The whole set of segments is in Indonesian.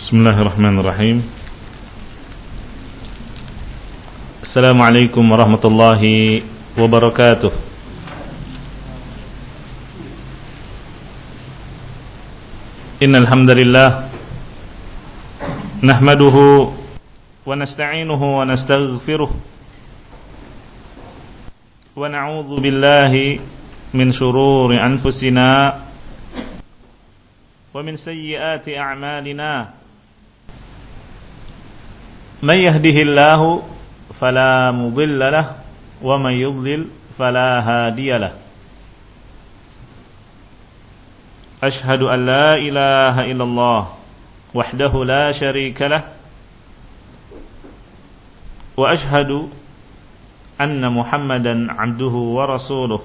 Bismillahirrahmanirrahim. Assalamualaikum warahmatullahi wabarakatuh. Innal hamdalillah nahmaduhu wa nasta'inuhu wa nastaghfiruh wa na'udzu billahi min shururi anfusina wa min sayyiati a'malina. Man yahdihillahu fala mudilla lahu wa man yudlil fala hadiya lahu. Ashhadu an la ilaha illallah wahdahu la syarika lahu wa ashhadu anna Muhammadan abduhu wa rasuluh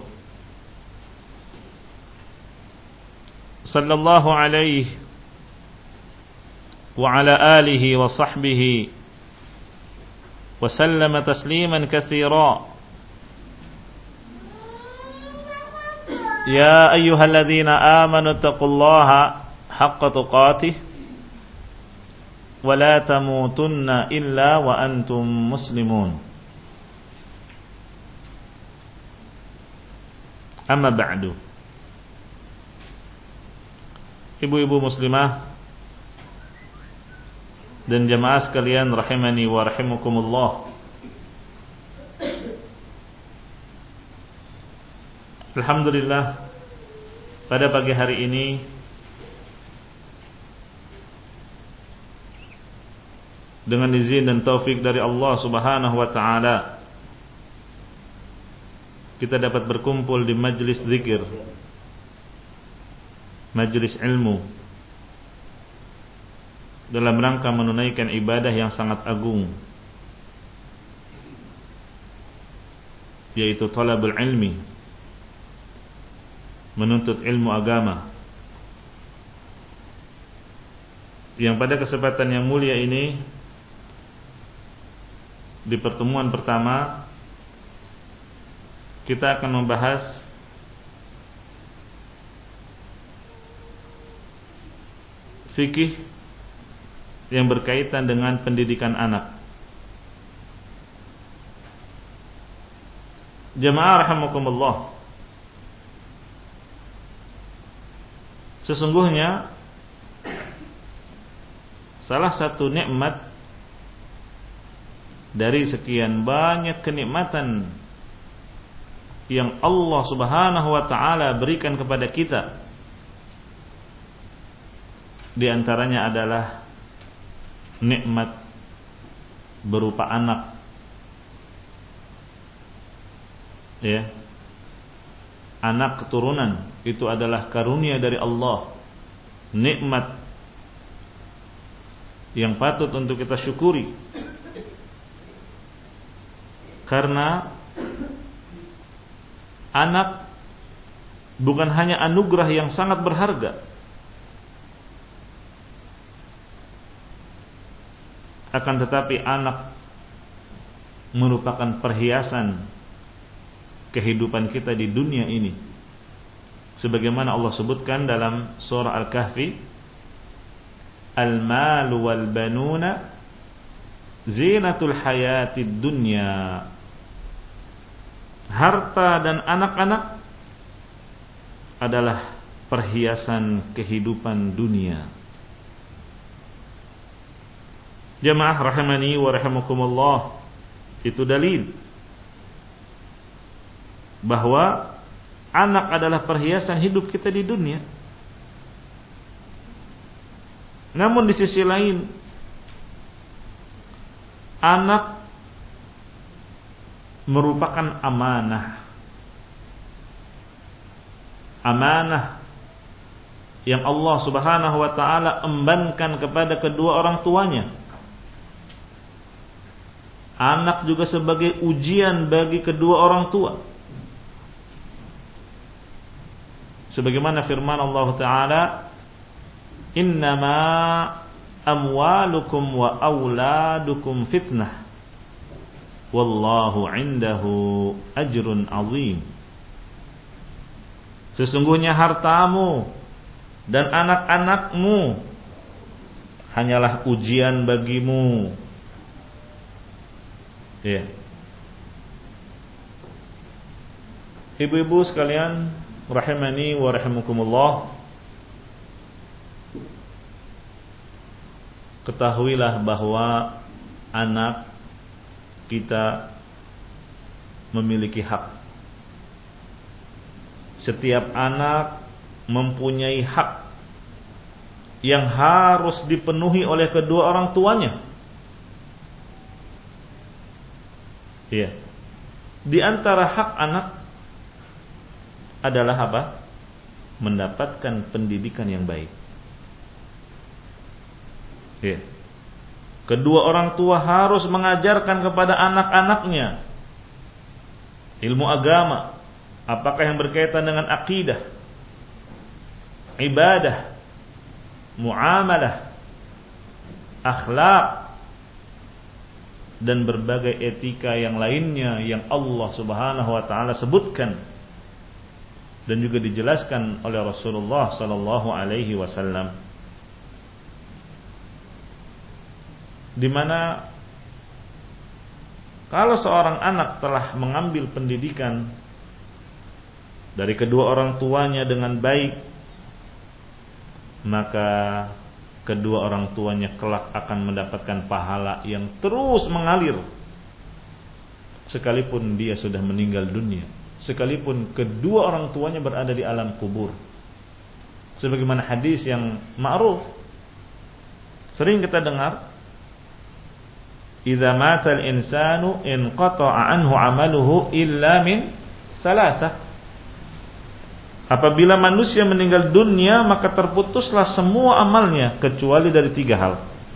sallallahu alaihi wa ala alihi wa sahbihi wa sallama tasliman katsira. Ya ayyuhalladzina amanu taqullaha haqqa tuqatih wa la tamutunna illa wa antum muslimun. Amma ba'du. Ibu-ibu muslimah dan jamaah sekalian rahimani wa rahimakumullah. Alhamdulillah, pada pagi hari ini dengan izin dan taufik dari Allah Subhanahu wa taala kita dapat berkumpul di majlis zikir, majlis ilmu, dalam rangka menunaikan ibadah yang sangat agung, yaitu talabul ilmi, menuntut ilmu agama. Yang pada kesempatan yang mulia ini, di pertemuan pertama kita akan membahas fikih yang berkaitan dengan pendidikan anak. Jamaah rahimakumullah, sesungguhnya salah satu nikmat dari sekian banyak kenikmatan yang Allah Subhanahu wa taala berikan kepada kita, di antaranya adalah nikmat berupa anak. Ya. Anak keturunan itu adalah karunia dari Allah, nikmat yang patut untuk kita syukuri. Karena anak bukan hanya anugerah yang sangat berharga, akan tetapi anak merupakan perhiasan kehidupan kita di dunia ini. Sebagaimana Allah sebutkan dalam surah Al-Kahfi, Al-malu wal banuna zinatul hayatid dunya. Harta dan anak-anak adalah perhiasan kehidupan dunia. Jamaah rahimani wa rahimakumullah, itu dalil bahwa anak adalah perhiasan hidup kita di dunia. Namun di sisi lain, anak merupakan amanah. Amanah yang Allah Subhanahu wa taala embankan kepada kedua orang tuanya. Anak juga sebagai ujian bagi kedua orang tua. Sebagaimana firman Allah taala, "Innama amwalukum wa auladukum fitnah wallahu indahu ajrun azim." Sesungguhnya hartamu dan anak-anakmu hanyalah ujian bagimu. Ya. Ibu-ibu sekalian, rahimani wa rahimakumullah, ketahuilah bahwa anak kita memiliki hak. Setiap anak mempunyai hak yang harus dipenuhi oleh kedua orang tuanya. Ya. Di antara hak anak adalah apa? Mendapatkan pendidikan yang baik. Ya. Kedua orang tua harus mengajarkan kepada anak-anaknya ilmu agama, apakah yang berkaitan dengan akidah, ibadah, muamalah, akhlak, dan berbagai etika yang lainnya yang Allah Subhanahu wa taala sebutkan dan juga dijelaskan oleh Rasulullah sallallahu alaihi wasallam, di mana kalau seorang anak telah mengambil pendidikan dari kedua orang tuanya dengan baik, maka kedua orang tuanya kelak akan mendapatkan pahala yang terus mengalir sekalipun dia sudah meninggal dunia, sekalipun kedua orang tuanya berada di alam kubur. Sebagaimana hadis yang ma'ruf sering kita dengar, idza matal insanu inqata'a anhu 'amaluhu illa min salasah. Apabila manusia meninggal dunia, maka terputuslah semua amalnya kecuali dari 3 hal.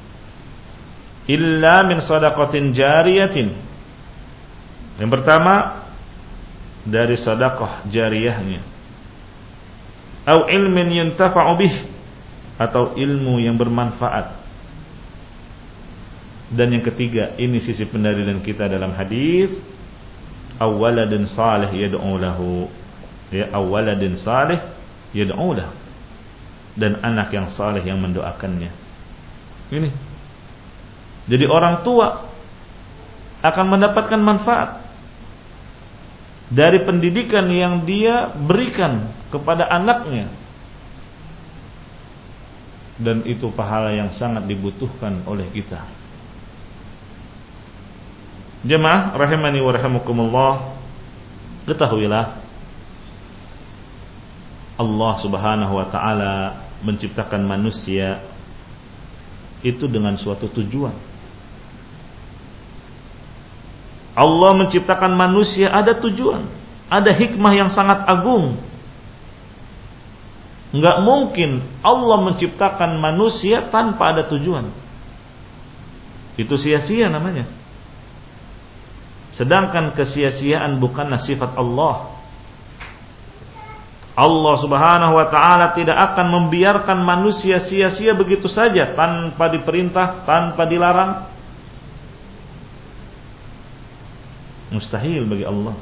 Illa min shadaqatin jariyatin. Yang pertama, dari sedekah jariyahnya. Au ilmin yuntafa'u bih, atau ilmu yang bermanfaat. Dan yang ketiga, ini sisi pendalilan kita dalam hadis, awaladun salih yad'u lahu. Ya, awaladun salih yad'u lahu. Dan anak yang saleh yang mendoakannya. Ini. Jadi orang tua akan mendapatkan manfaat dari pendidikan yang dia berikan kepada anaknya, dan itu pahala yang sangat dibutuhkan oleh kita. Jemaah rahimani wa rahimakumullah, ketahuilah Allah Subhanahu wa taala menciptakan manusia itu dengan suatu tujuan. Allah menciptakan manusia ada tujuan, ada hikmah yang sangat agung. Enggak mungkin Allah menciptakan manusia tanpa ada tujuan. Itu sia-sia namanya. Sedangkan kesia-siaan bukanlah sifat Allah. Allah Subhanahu wa taala tidak akan membiarkan manusia sia-sia begitu saja tanpa diperintah, tanpa dilarang. Mustahil bagi Allah.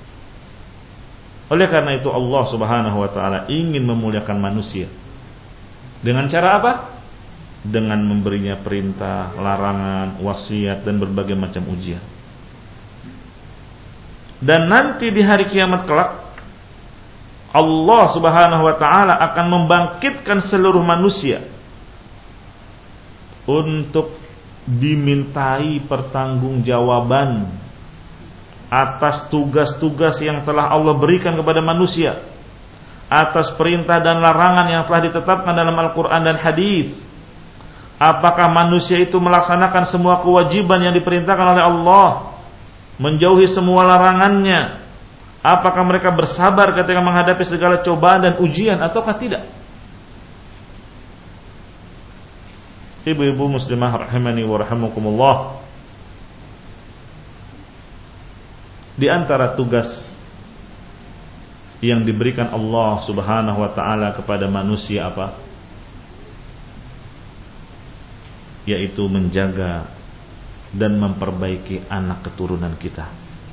Oleh karena itu Allah Subhanahu wa taala ingin memuliakan manusia. Dengan cara apa? Dengan memberinya perintah, larangan, wasiat, dan berbagai macam ujian. Dan nanti di hari kiamat kelak, Allah Subhanahu wa taala akan membangkitkan seluruh manusia untuk dimintai pertanggungjawaban atas tugas-tugas yang telah Allah berikan kepada manusia, atas perintah dan larangan yang telah ditetapkan dalam Al-Quran dan hadis. Apakah manusia itu melaksanakan semua kewajiban yang diperintahkan oleh Allah, menjauhi semua larangannya? Apakah mereka bersabar ketika menghadapi segala cobaan dan ujian ataukah tidak? Ibu-ibu muslimah rahimani wa rahimakumullah, di antara tugas yang diberikan Allah Subhanahu wa taala kepada manusia apa? Yaitu menjaga dan memperbaiki anak keturunan kita.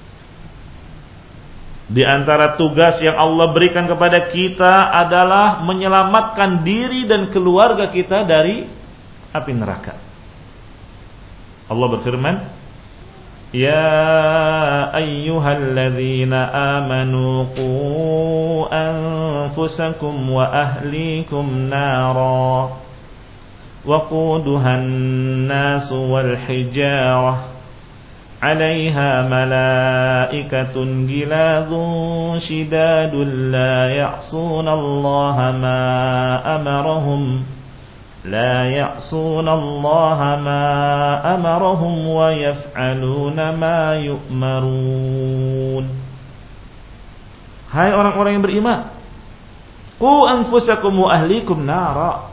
Di antara tugas yang Allah berikan kepada kita adalah menyelamatkan diri dan keluarga kita dari api neraka. Allah berfirman, Ya ayyuhalladzina amanu qu anfusakum wa ahlikum nara waquduhan nasu wal hijarah 'alaiha malaikatun ghiladun shidadun la ya'sunallaha ma amarahum wa yaf'aluna ma yu'marun. Hai orang-orang yang beriman, qu anfusakum wa ahlikum nara.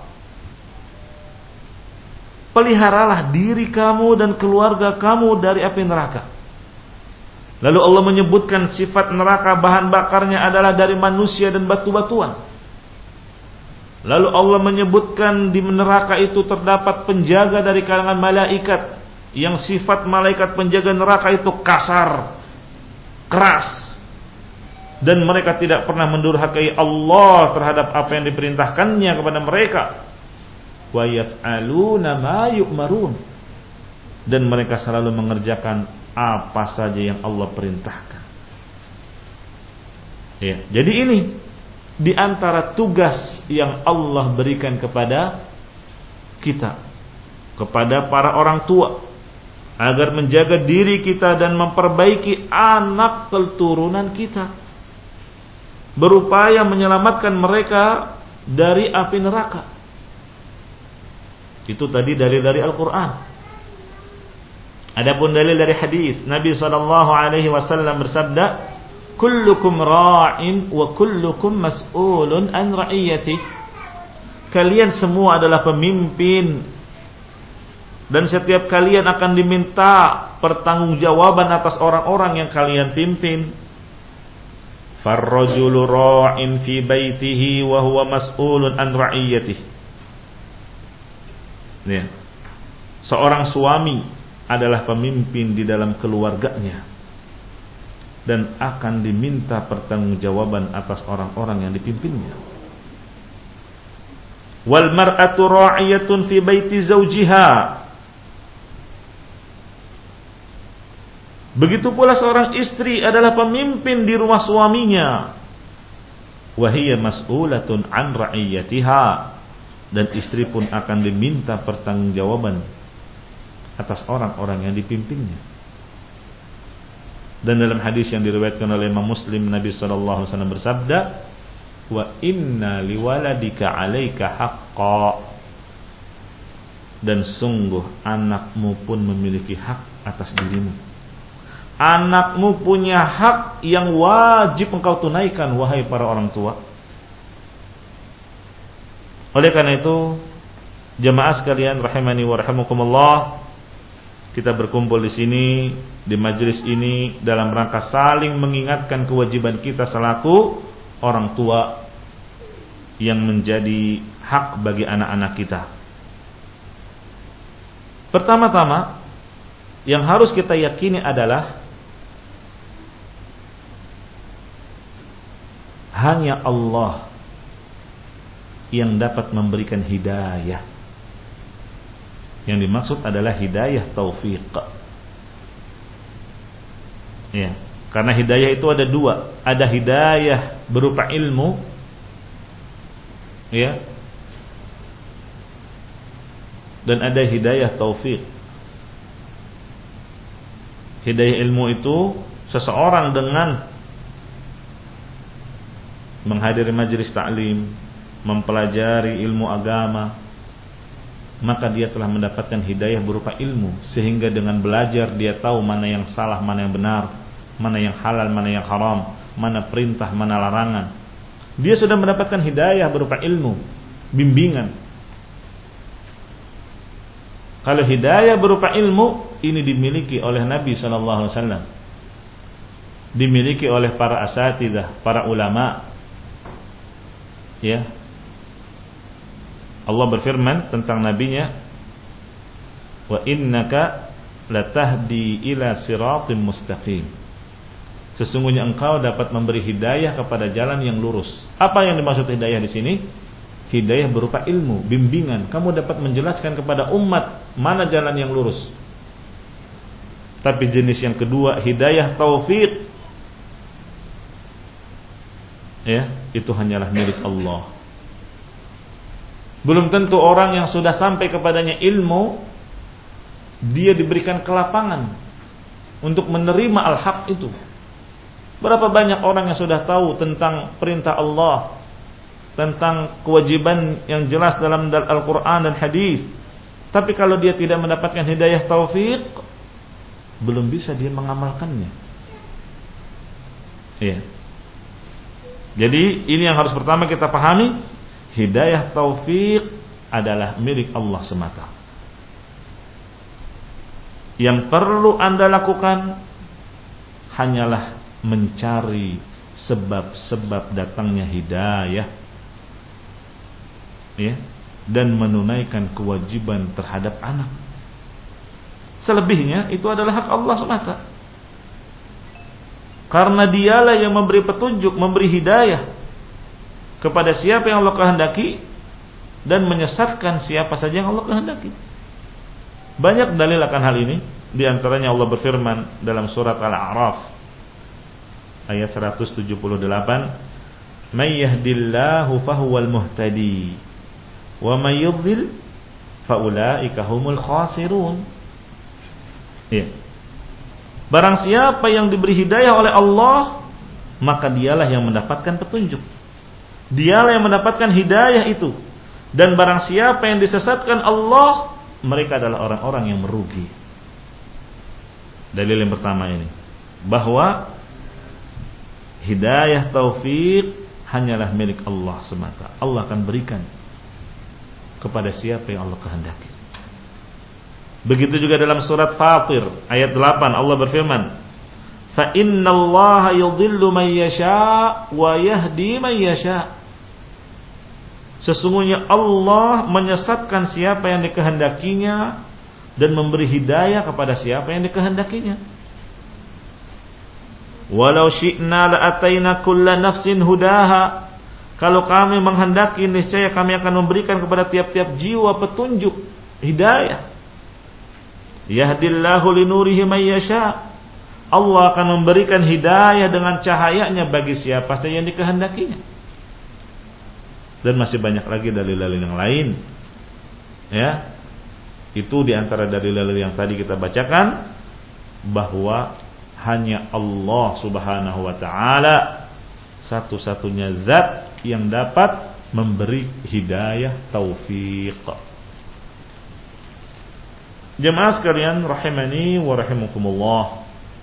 Peliharalah diri kamu dan keluarga kamu dari api neraka. Lalu Allah menyebutkan sifat neraka, bahan bakarnya adalah dari manusia dan batu-batuan. Lalu Allah menyebutkan di neraka itu terdapat penjaga dari kalangan malaikat, yang sifat malaikat penjaga neraka itu kasar, keras, dan mereka tidak pernah mendurhakai Allah terhadap apa yang diperintahkannya kepada mereka. Wa yaf'aluna ma yu'marun, dan mereka selalu mengerjakan apa saja yang Allah perintahkan. Ya, jadi ini di antara tugas yang Allah berikan kepada kita, kepada para orang tua, agar menjaga diri kita dan memperbaiki anak keturunan kita, berupaya menyelamatkan mereka dari api neraka. Itu tadi dalil dari Al-Quran. Adapun dalil dari hadis, Nabi SAW bersabda, kullukum ra'in wa kullukum mas'ulun an ra'iyatih. Kalian semua adalah pemimpin, dan setiap kalian akan diminta pertanggungjawaban atas orang-orang yang kalian pimpin. Farrajulu ra'in fi baitihi wa huwa mas'ulun an ra'iyatih. Ya. Seorang suami adalah pemimpin di dalam keluarganya dan akan diminta pertanggungjawaban atas orang-orang yang dipimpinnya. Wal mar'atu ra'iyatun fi baiti zawjiha. Begitu pula seorang istri adalah pemimpin di rumah suaminya. Wa hiya mas'ulatun an ra'iyatiha. Dan istri pun akan diminta pertanggungjawaban atas orang-orang yang dipimpinnya. Dan dalam hadis yang diriwayatkan oleh Imam Muslim, Nabi SAW bersabda, wa inna liwaladika 'alaika haqqa. Dan sungguh anakmu pun memiliki hak atas dirimu. Anakmu punya hak yang wajib engkau tunaikan, wahai para orang tua. Oleh karena itu, jemaah sekalian rahimani wa rahimakumullah, kita berkumpul di sini, di majelis ini dalam rangka saling mengingatkan kewajiban kita selaku orang tua yang menjadi hak bagi anak-anak kita. Pertama-tama yang harus kita yakini adalah hanya Allah yang dapat memberikan hidayah. Yang dimaksud adalah hidayah taufik. Ya, karena hidayah itu ada dua. Ada hidayah berupa ilmu, ya, dan ada hidayah taufik. Hidayah ilmu itu seseorang dengan menghadiri majelis taklim, mempelajari ilmu agama, maka dia telah mendapatkan hidayah berupa ilmu, sehingga dengan belajar dia tahu mana yang salah, mana yang benar, mana yang halal, mana yang haram, mana perintah, mana larangan. Dia sudah mendapatkan hidayah berupa ilmu, bimbingan. Kalau hidayah berupa ilmu ini dimiliki oleh Nabi SAW, dimiliki oleh para asatidzah, para ulama. Ya, Allah berfirman tentang nabinya, wa innaka latahdi ila siratim mustaqim. Sesungguhnya engkau dapat memberi hidayah kepada jalan yang lurus. Apa yang dimaksud hidayah di sini? hidayah berupa ilmu, bimbingan. Kamu dapat menjelaskan kepada umat mana jalan yang lurus. Tapi jenis yang kedua, hidayah taufik, ya, itu hanyalah milik Allah. Belum tentu orang yang sudah sampai kepadanya ilmu, dia diberikan kelapangan untuk menerima al-haq itu. Berapa banyak orang yang sudah tahu tentang perintah Allah, tentang kewajiban yang jelas dalam Al-Quran dan hadis, tapi kalau dia tidak mendapatkan hidayah taufik, belum bisa dia mengamalkannya. Iya. Jadi ini yang harus pertama kita pahami, hidayah taufik adalah milik Allah semata. Yang perlu Anda lakukan hanyalah mencari sebab-sebab datangnya hidayah, ya, dan menunaikan kewajiban terhadap anak. Selebihnya itu adalah hak Allah semata. Karena dialah yang memberi petunjuk, memberi hidayah kepada siapa yang Allah kehendaki, dan menyesatkan siapa saja yang Allah kehendaki. Banyak dalil akan hal ini. Di antaranya Allah berfirman dalam surat Al-A'raf ayat 178, "May yahdillahu fahuwal muhtadi, wa may yudlil faulaika humul khasirun." Ya. Barang siapa yang diberi hidayah oleh Allah, maka dialah yang mendapatkan petunjuk. Dialah yang mendapatkan hidayah itu. Dan barang siapa yang disesatkan Allah, mereka adalah orang-orang yang merugi. Dalil yang pertama ini, bahwa hidayah taufik hanyalah milik Allah semata. Allah akan berikan kepada siapa yang Allah kehendaki. Begitu juga dalam surat Fatir ayat 8 Allah berfirman, "Fa innallaha yudhillu man yasha wa yahdi man yasha." Sesungguhnya Allah menyesatkan siapa yang dikehendakinya dan memberi hidayah kepada siapa yang dikehendakinya. "Walau syi'na la'ataina kulla nafsin hudaha." Kalau kami menghendaki, niscaya kami akan memberikan kepada tiap-tiap jiwa petunjuk, hidayah. Yahdillahu linurihi may yasha. Allah akan memberikan hidayah dengan cahayanya bagi siapa saja yang dikehendakinya. Dan masih banyak lagi dalil-dalil yang lain. Ya. Itu di antara dalil-dalil yang tadi kita bacakan, bahwa hanya Allah Subhanahu wa taala satu-satunya zat yang dapat memberi hidayah taufik. Jemaah sekalian rahimani wa rahimakumullah.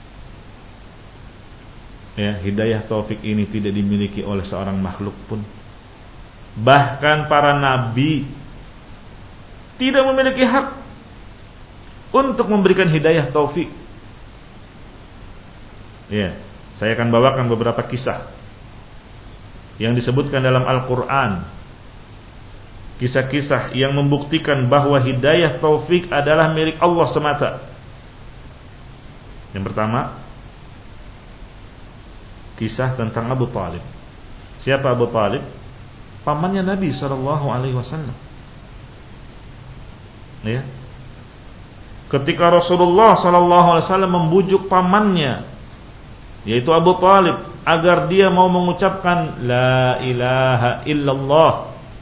Ya, hidayah taufik ini tidak dimiliki oleh seorang makhluk pun. Bahkan para nabi tidak memiliki hak untuk memberikan hidayah taufik. Ya, saya akan bawakan beberapa kisah yang disebutkan dalam Al-Quran. Kisah-kisah yang membuktikan bahwa hidayah taufik adalah milik Allah semata. Yang pertama, kisah tentang Abu Talib. Siapa Abu Talib? Pamannya Nabi SAW. Ya. Ketika Rasulullah SAW membujuk pamannya, yaitu Abu Talib, agar dia mau mengucapkan La ilaha illallah,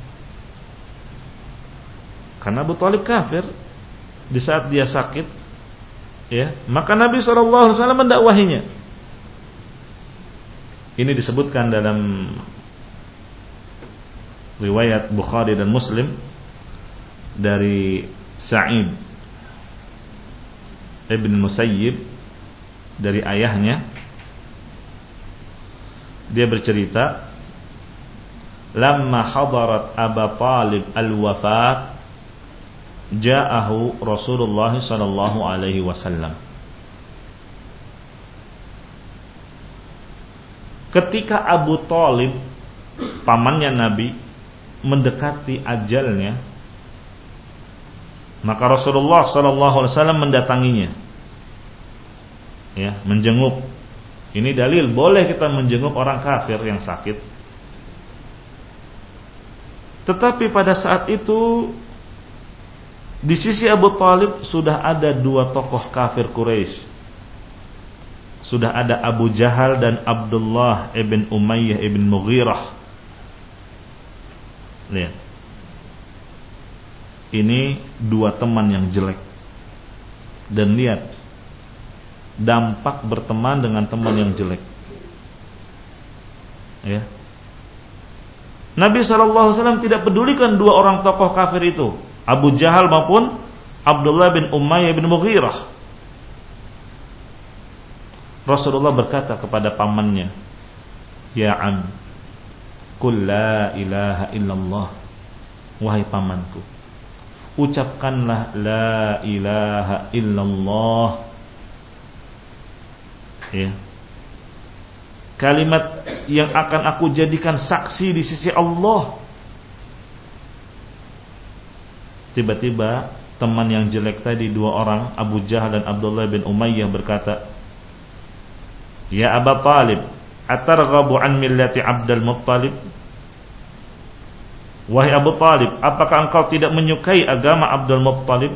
karena Abu Talib kafir di saat dia sakit, ya, maka Nabi SAW mendakwahinya. Ini disebutkan dalam riwayat Bukhari dan Muslim dari Sa'id ibn Musayyib dari ayahnya. Dia bercerita, lamma hadarat Abu Talib al-wafat, ja'ahu Rasulullah sallallahu alaihi wasallam. Ketika Abu Talib, pamannya Nabi, mendekati ajalnya, maka Rasulullah sallallahu alaihi wasallam mendatanginya. Ya, menjenguk. Ini dalil boleh kita menjenguk orang kafir yang sakit. Tetapi pada saat itu di sisi Abu Thalib sudah ada dua tokoh kafir Quraisy. Sudah ada Abu Jahal dan Abdullah ibn Umayyah ibn Mughirah. Lihat. Ini dua teman yang jelek. Dan lihat dampak berteman dengan teman yang jelek. Ya. Nabi SAW tidak pedulikan dua orang tokoh kafir itu, Abu Jahal maupun Abdullah bin Umayyah bin Mughirah. Rasulullah berkata kepada pamannya, "Ya am, qul la ilaha illallah." Wahai pamanku, ucapkanlah la ilaha illallah. Ya. Kalimat yang akan aku jadikan saksi di sisi Allah. Tiba-tiba teman yang jelek tadi, dua orang, Abu Jahal dan Abdullah bin Umayyah, berkata, "Ya Aba Talib, atarghabu an millati Abdul Muttalib?" Wahai Abu Talib, apakah engkau tidak menyukai agama Abdul Muttalib?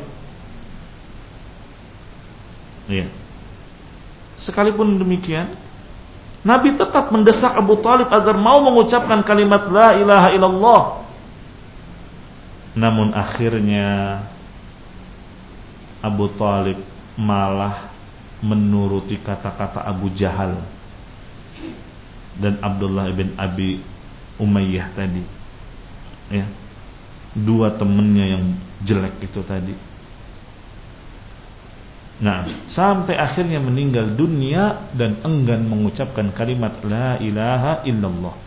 Ya. Sekalipun demikian, Nabi tetap mendesak Abu Talib agar mau mengucapkan kalimat la ilaha illallah. Namun akhirnya Abu Talib malah menuruti kata-kata Abu Jahal dan Abdullah bin Abi Umayyah tadi. Ya. Dua temannya yang jelek itu tadi. Nah, sampai akhirnya meninggal dunia dan enggan mengucapkan kalimat la ilaha illallah.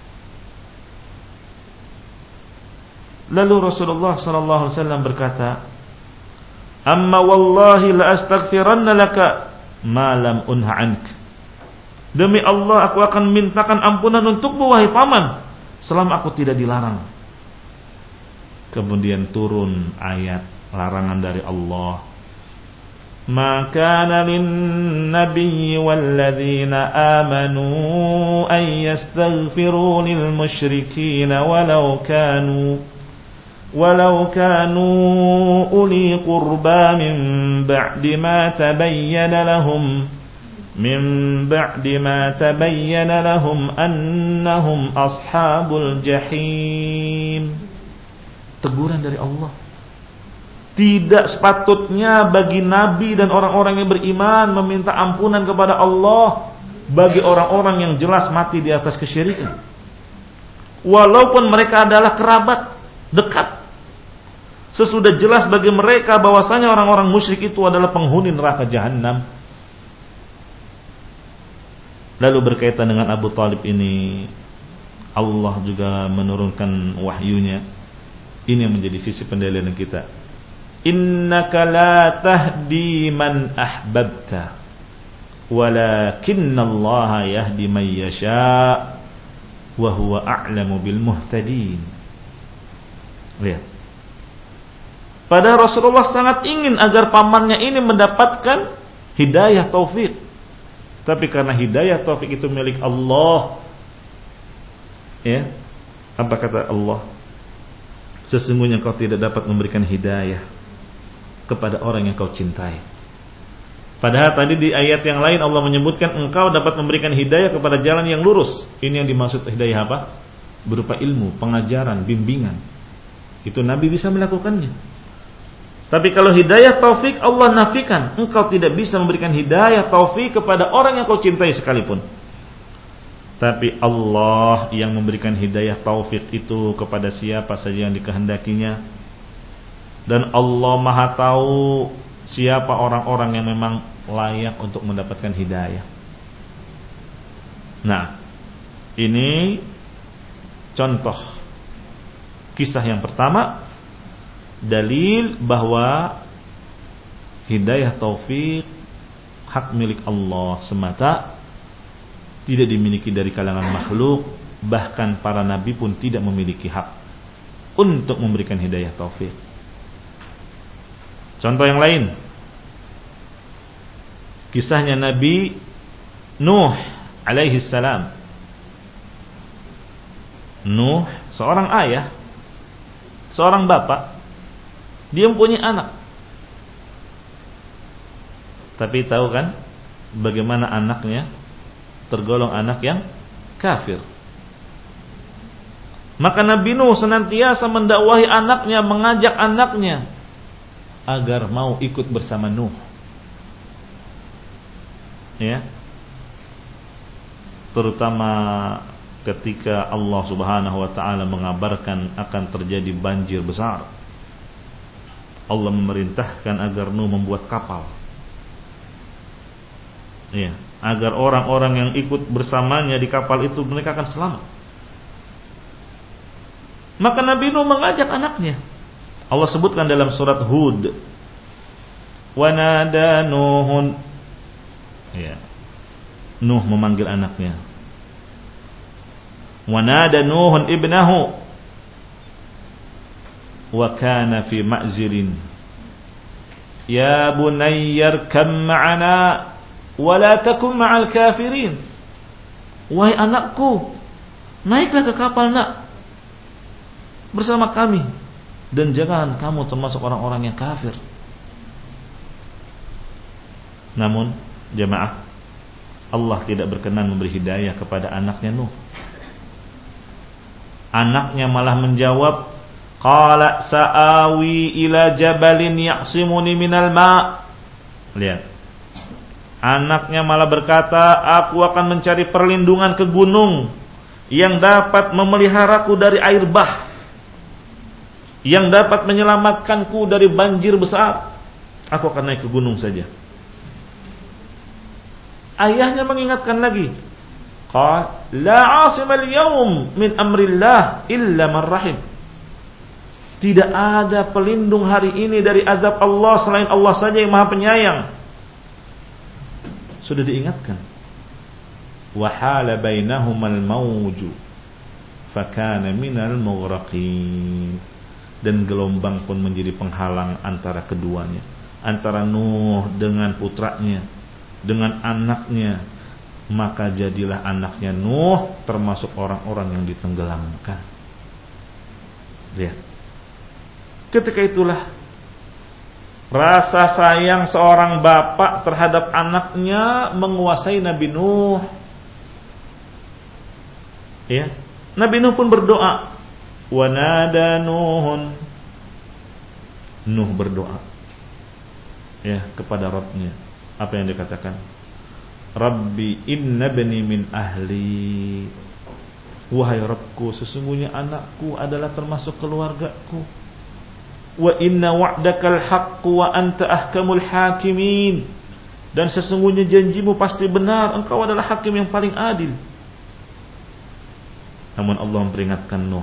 Lalu Rasulullah sallallahu alaihi wasallam berkata, "Amma wallahi la astaghfiranna laka ma lam unha ank." Demi Allah, aku akan mintakan ampunan untukmu wahai paman selama aku tidak dilarang. Kemudian turun ayat larangan dari Allah. Ma kana lin-nabiyyi wal-ladzina amanu an yastaghfiru lil musyrikeen walau kanu uli qurba min ba'di ma tabayyana lahum annahum ashabul jahim. Teguran dari Allah. Tidak sepatutnya bagi Nabi dan orang-orang yang beriman meminta ampunan kepada Allah bagi orang-orang yang jelas mati di atas kesyirikan, walaupun mereka adalah kerabat dekat. Sesudah jelas bagi mereka bahwasanya orang-orang musyrik itu adalah penghuni neraka jahanam. Lalu berkaitan dengan Abu Talib ini, Allah juga menurunkan wahyunya. Ini yang menjadi sisi pendalilan kita. Innaka la tahdi man ahbabta walakinnallaha yahdi man yasha wa huwa a'lamu bil muhtadin. Lihat. Padahal Rasulullah sangat ingin agar pamannya ini mendapatkan hidayah taufik. Tapi karena hidayah taufik itu milik Allah, ya, apa kata Allah? Sesungguhnya kau tidak dapat memberikan hidayah kepada orang yang kau cintai. Padahal tadi di ayat yang lain Allah menyebutkan engkau dapat memberikan hidayah kepada jalan yang lurus. Ini yang dimaksud hidayah apa? Berupa ilmu, pengajaran, bimbingan. Itu Nabi bisa melakukannya. Tapi kalau hidayah taufik Allah nafikan. Engkau tidak bisa memberikan hidayah taufik kepada orang yang kau cintai sekalipun. Tapi Allah yang memberikan hidayah taufik itu kepada siapa saja yang dikehendakinya. Dan Allah Maha tahu siapa orang-orang yang memang layak untuk mendapatkan hidayah. Nah, ini contoh kisah yang pertama, dalil bahwa hidayah taufik hak milik Allah semata, tidak dimiliki dari kalangan makhluk. Bahkan para nabi pun tidak memiliki hak untuk memberikan hidayah taufik. Contoh yang lain, kisahnya Nabi Nuh alaihi salam. Nuh seorang ayah seorang bapak, dia mempunyai anak. Tapi tahu kan bagaimana anaknya tergolong anak yang kafir. Maka Nabi Nuh senantiasa mendakwahi anaknya, mengajak anaknya agar mau ikut bersama Nuh. Ya. Terutama ketika Allah Subhanahu wa taala mengabarkan akan terjadi banjir besar. Allah memerintahkan agar Nuh membuat kapal. Ya, agar orang-orang yang ikut bersamanya di kapal itu mereka akan selamat. Maka Nabi Nuh mengajak anaknya. Allah sebutkan dalam surat Hud, wa nada Nuhun. Ya. Nuh memanggil anaknya. Wa nada Nuhun ibnahu wa kana fi ma'zirin. Ya bunayya arkam ma'ana wa la takum ma'al kafirin. Wahai anakku, naiklah ke kapal nak bersama kami, dan jangan kamu termasuk orang-orang yang kafir. Namun jemaah, Allah tidak berkenan memberi hidayah kepada anaknya Nuh. Anaknya malah menjawab, qala sa'awi ila jabalin ya'simuni minal ma'. Lihat, anaknya malah berkata, aku akan mencari perlindungan ke gunung yang dapat memeliharaku dari air bah, yang dapat menyelamatkanku dari banjir besar. Aku akan naik ke gunung saja. Ayahnya mengingatkan lagi, qala la 'asimal yawm min amrillah illa man rahim. Tidak ada pelindung hari ini dari azab Allah selain Allah saja yang Maha Penyayang. Sudah diingatkan. Wa hala bainahumal mawju fakana minal mughraqin. Dan gelombang pun menjadi penghalang antara keduanya, antara Nuh dengan putranya, dengan anaknya. Maka jadilah anaknya Nuh termasuk orang-orang yang ditenggelamkan. Lihat, ketika itulah rasa sayang seorang bapak terhadap anaknya menguasai Nabi Nuh. Ya, Nabi Nuh pun berdoa. Wa nada Nuhun. Nuh berdoa, ya, kepada Rabbnya. Apa yang dikatakan? Rabbi inna bani min ahli. Wahai Rabbku, sesungguhnya anakku adalah termasuk keluargaku. Wa inna wa'dakal haqqu wa anta ahkamul hakimin. Dan sesungguhnya janjimu pasti benar, engkau adalah hakim yang paling adil. Namun Allah memperingatkan Nuh.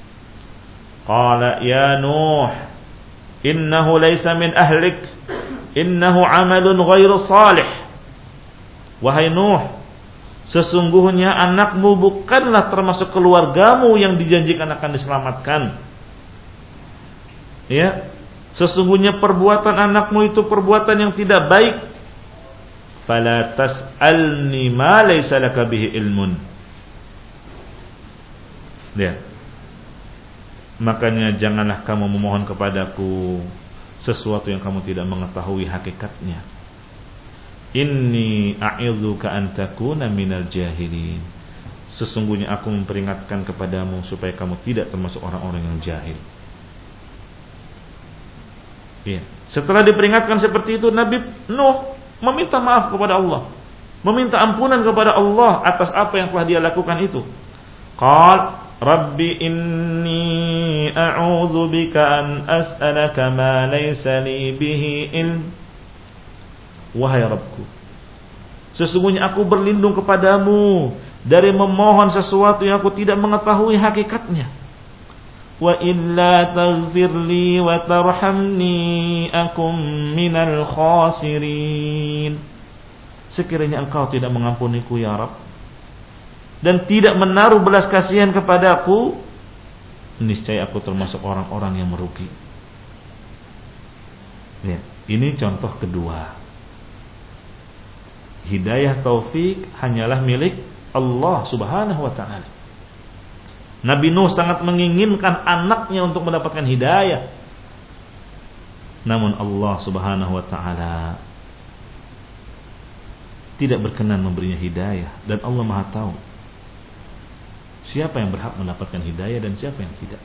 Qala ya Nuh, innahu laysa min ahlik, innahu amalun ghairu salih. Wahai Nuh, sesungguhnya anakmu bukanlah termasuk keluargamu yang dijanjikan akan diselamatkan. Ya, sesungguhnya perbuatan anakmu itu perbuatan yang tidak baik. Fala tas'alni ma laysa laka bihi ilmun. Lihat, makanya janganlah kamu memohon kepadaku sesuatu yang kamu tidak mengetahui hakikatnya. Inni a'idzuka an takuna minal jahilin. Sesungguhnya aku memperingatkan kepadamu supaya kamu tidak termasuk orang-orang yang jahil. Ya. Setelah diperingatkan seperti itu, Nabi Nuh meminta maaf kepada Allah, meminta ampunan kepada Allah atas apa yang telah dia lakukan itu. Qal Rabbi inni a'udzu bika an as'alaka ma laysa li bihi ilm. Wahai Rabbku, sesungguhnya aku berlindung kepadamu dari memohon sesuatu yang aku tidak mengetahui hakikatnya. Wa illa taghfirli wa tarhamni akum minal khasirin. Sekiranya engkau tidak mengampuniku ya Rabb dan tidak menaruh belas kasihan kepadaku, niscaya aku termasuk orang-orang yang merugi. Ya, ini contoh kedua. Hidayah taufik hanyalah milik Allah Subhanahu wa ta'ala. Nabi Nuh sangat menginginkan anaknya untuk mendapatkan hidayah. Namun Allah Subhanahu wa taala tidak berkenan memberinya hidayah, dan Allah Maha tahu siapa yang berhak mendapatkan hidayah dan siapa yang tidak.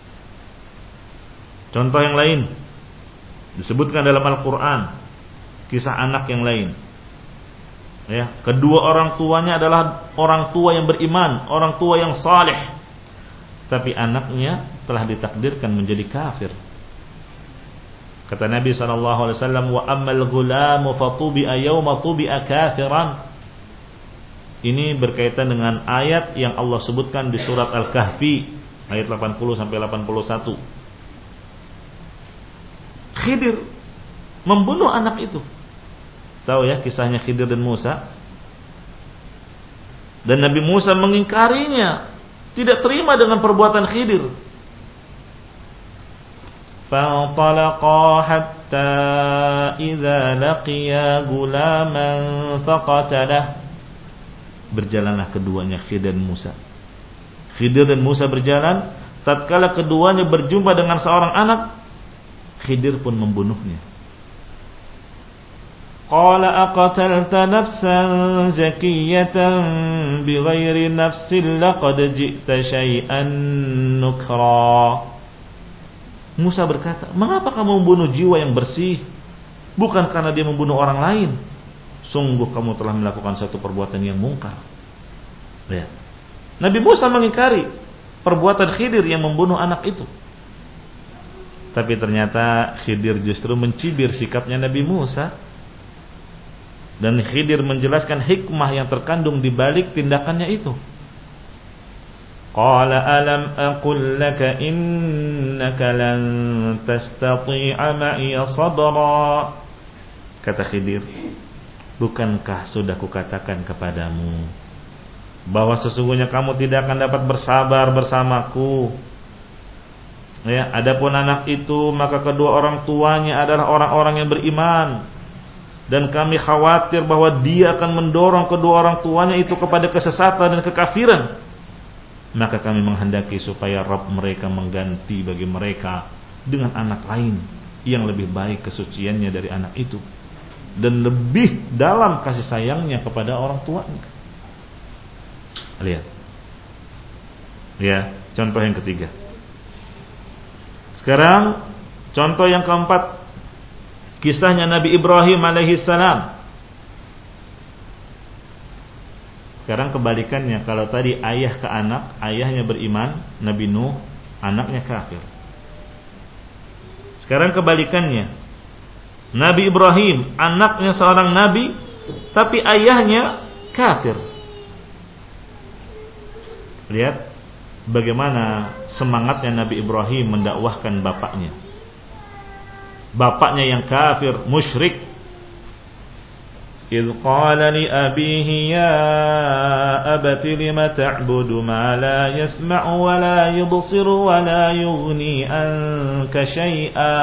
Contoh yang lain disebutkan dalam Al-Quran, kisah anak yang lain. Ya, kedua orang tuanya adalah orang tua yang beriman, orang tua yang saleh, tapi anaknya telah ditakdirkan menjadi kafir. Kata Nabi SAW, wa ammal ghulamu fatubi'a yawma tubi'a kafiran. Ini berkaitan dengan ayat yang Allah sebutkan di surat Al-Kahfi ayat 80 sampai 81. Khidir membunuh anak itu. Tahu ya kisahnya Khidir dan Musa? Dan Nabi Musa mengingkarinya, tidak terima dengan perbuatan Khidir. فَانْطَلَقَا حَتَّى إِذَا لَقِيَا غُلَامًا فَقَتَلَهُ. Berjalanlah keduanya Khidir dan Musa. Khidir dan Musa berjalan, tatkala keduanya berjumpa dengan seorang anak, Khidir pun membunuhnya. Qala aqatalta nafsan zakiyatan bighairi nafsin laqad ji'ta syai'an nukra. Musa berkata, mengapa kamu membunuh jiwa yang bersih, bukan karena dia membunuh orang lain? Sungguh kamu telah melakukan satu perbuatan yang mungkar. Ya. Nabi Musa mengingkari perbuatan Khidir yang membunuh anak itu. Tapi ternyata Khidir justru mencibir sikapnya Nabi Musa. Dan Khidir menjelaskan hikmah yang terkandung di balik tindakannya itu. Qala alam aqul laka innaka lan tastati'a ma'iya sabra. Kata Khidir, bukankah sudah kukatakan kepadamu bahwa sesungguhnya kamu tidak akan dapat bersabar bersamaku. Ya, adapun anak itu, maka kedua orang tuanya adalah orang-orang yang beriman, dan kami khawatir bahwa dia akan mendorong kedua orang tuanya itu kepada kesesatan dan kekafiran. Maka kami menghendaki supaya Rabb mereka mengganti bagi mereka dengan anak lain yang lebih baik kesuciannya dari anak itu, dan lebih dalam kasih sayangnya kepada orang tuanya. Lihat. Ya, contoh yang ketiga. Sekarang contoh yang keempat, kisahnya Nabi Ibrahim alaihissalam. Sekarang kebalikannya, kalau tadi ayah ke anak, ayahnya beriman, Nabi Nuh, anaknya kafir. Sekarang kebalikannya, Nabi Ibrahim, anaknya seorang nabi, tapi ayahnya kafir. Lihat bagaimana semangatnya Nabi Ibrahim mendakwahkan bapaknya. Bapaknya yang kafir, musyrik. إذ قال لأبيه يا أبت لم تعبد ما لا يسمع ولا يبصر ولا يغني عنك شيئا.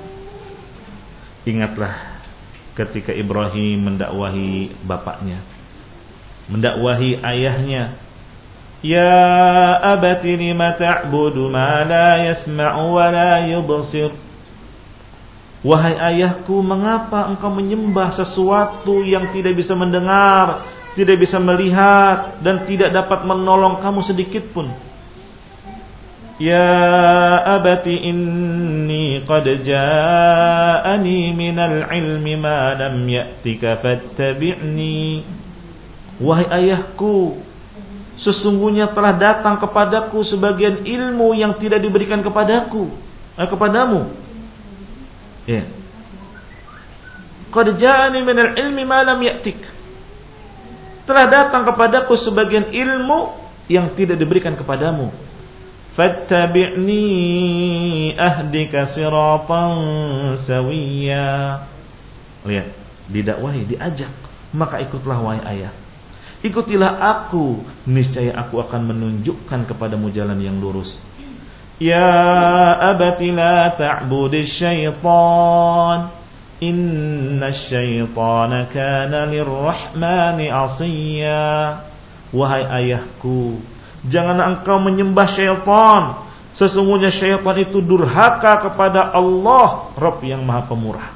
Ingatlah ketika Ibrahim mendakwahi bapaknya, mendakwahi ayahnya. Ya abati lima ta'budu ma la yasma'u wa la yubsir. Wahai ayahku, mengapa engkau menyembah sesuatu yang tidak bisa mendengar, tidak bisa melihat, dan tidak dapat menolong kamu sedikit pun? Ya abati inni qad ja'ani minal ilmi ma lam ya'tika fattabi'ni. Wahai ayahku, sesungguhnya telah datang kepadaku sebagian ilmu yang tidak diberikan kepadamu. Ya. Qad ja'ani minal ilmi ma lam ya'tik. Telah datang kepadaku sebagian ilmu yang tidak diberikan kepadamu. Fattabi'ni ahdika siratan sawiyya. Lihat, didakwahi, diajak, maka ikutlah wahai ayah. Ikutilah aku, niscaya aku akan menunjukkan kepadamu jalan yang lurus. Ya abati la ta'budis syaitan, innash syaitana kana lirrahmani 'asiyya. Wahai ayahku, Jangan engkau menyembah syaitan. Sesungguhnya syaitan itu durhaka kepada Allah, Rabb yang Maha Pemurah.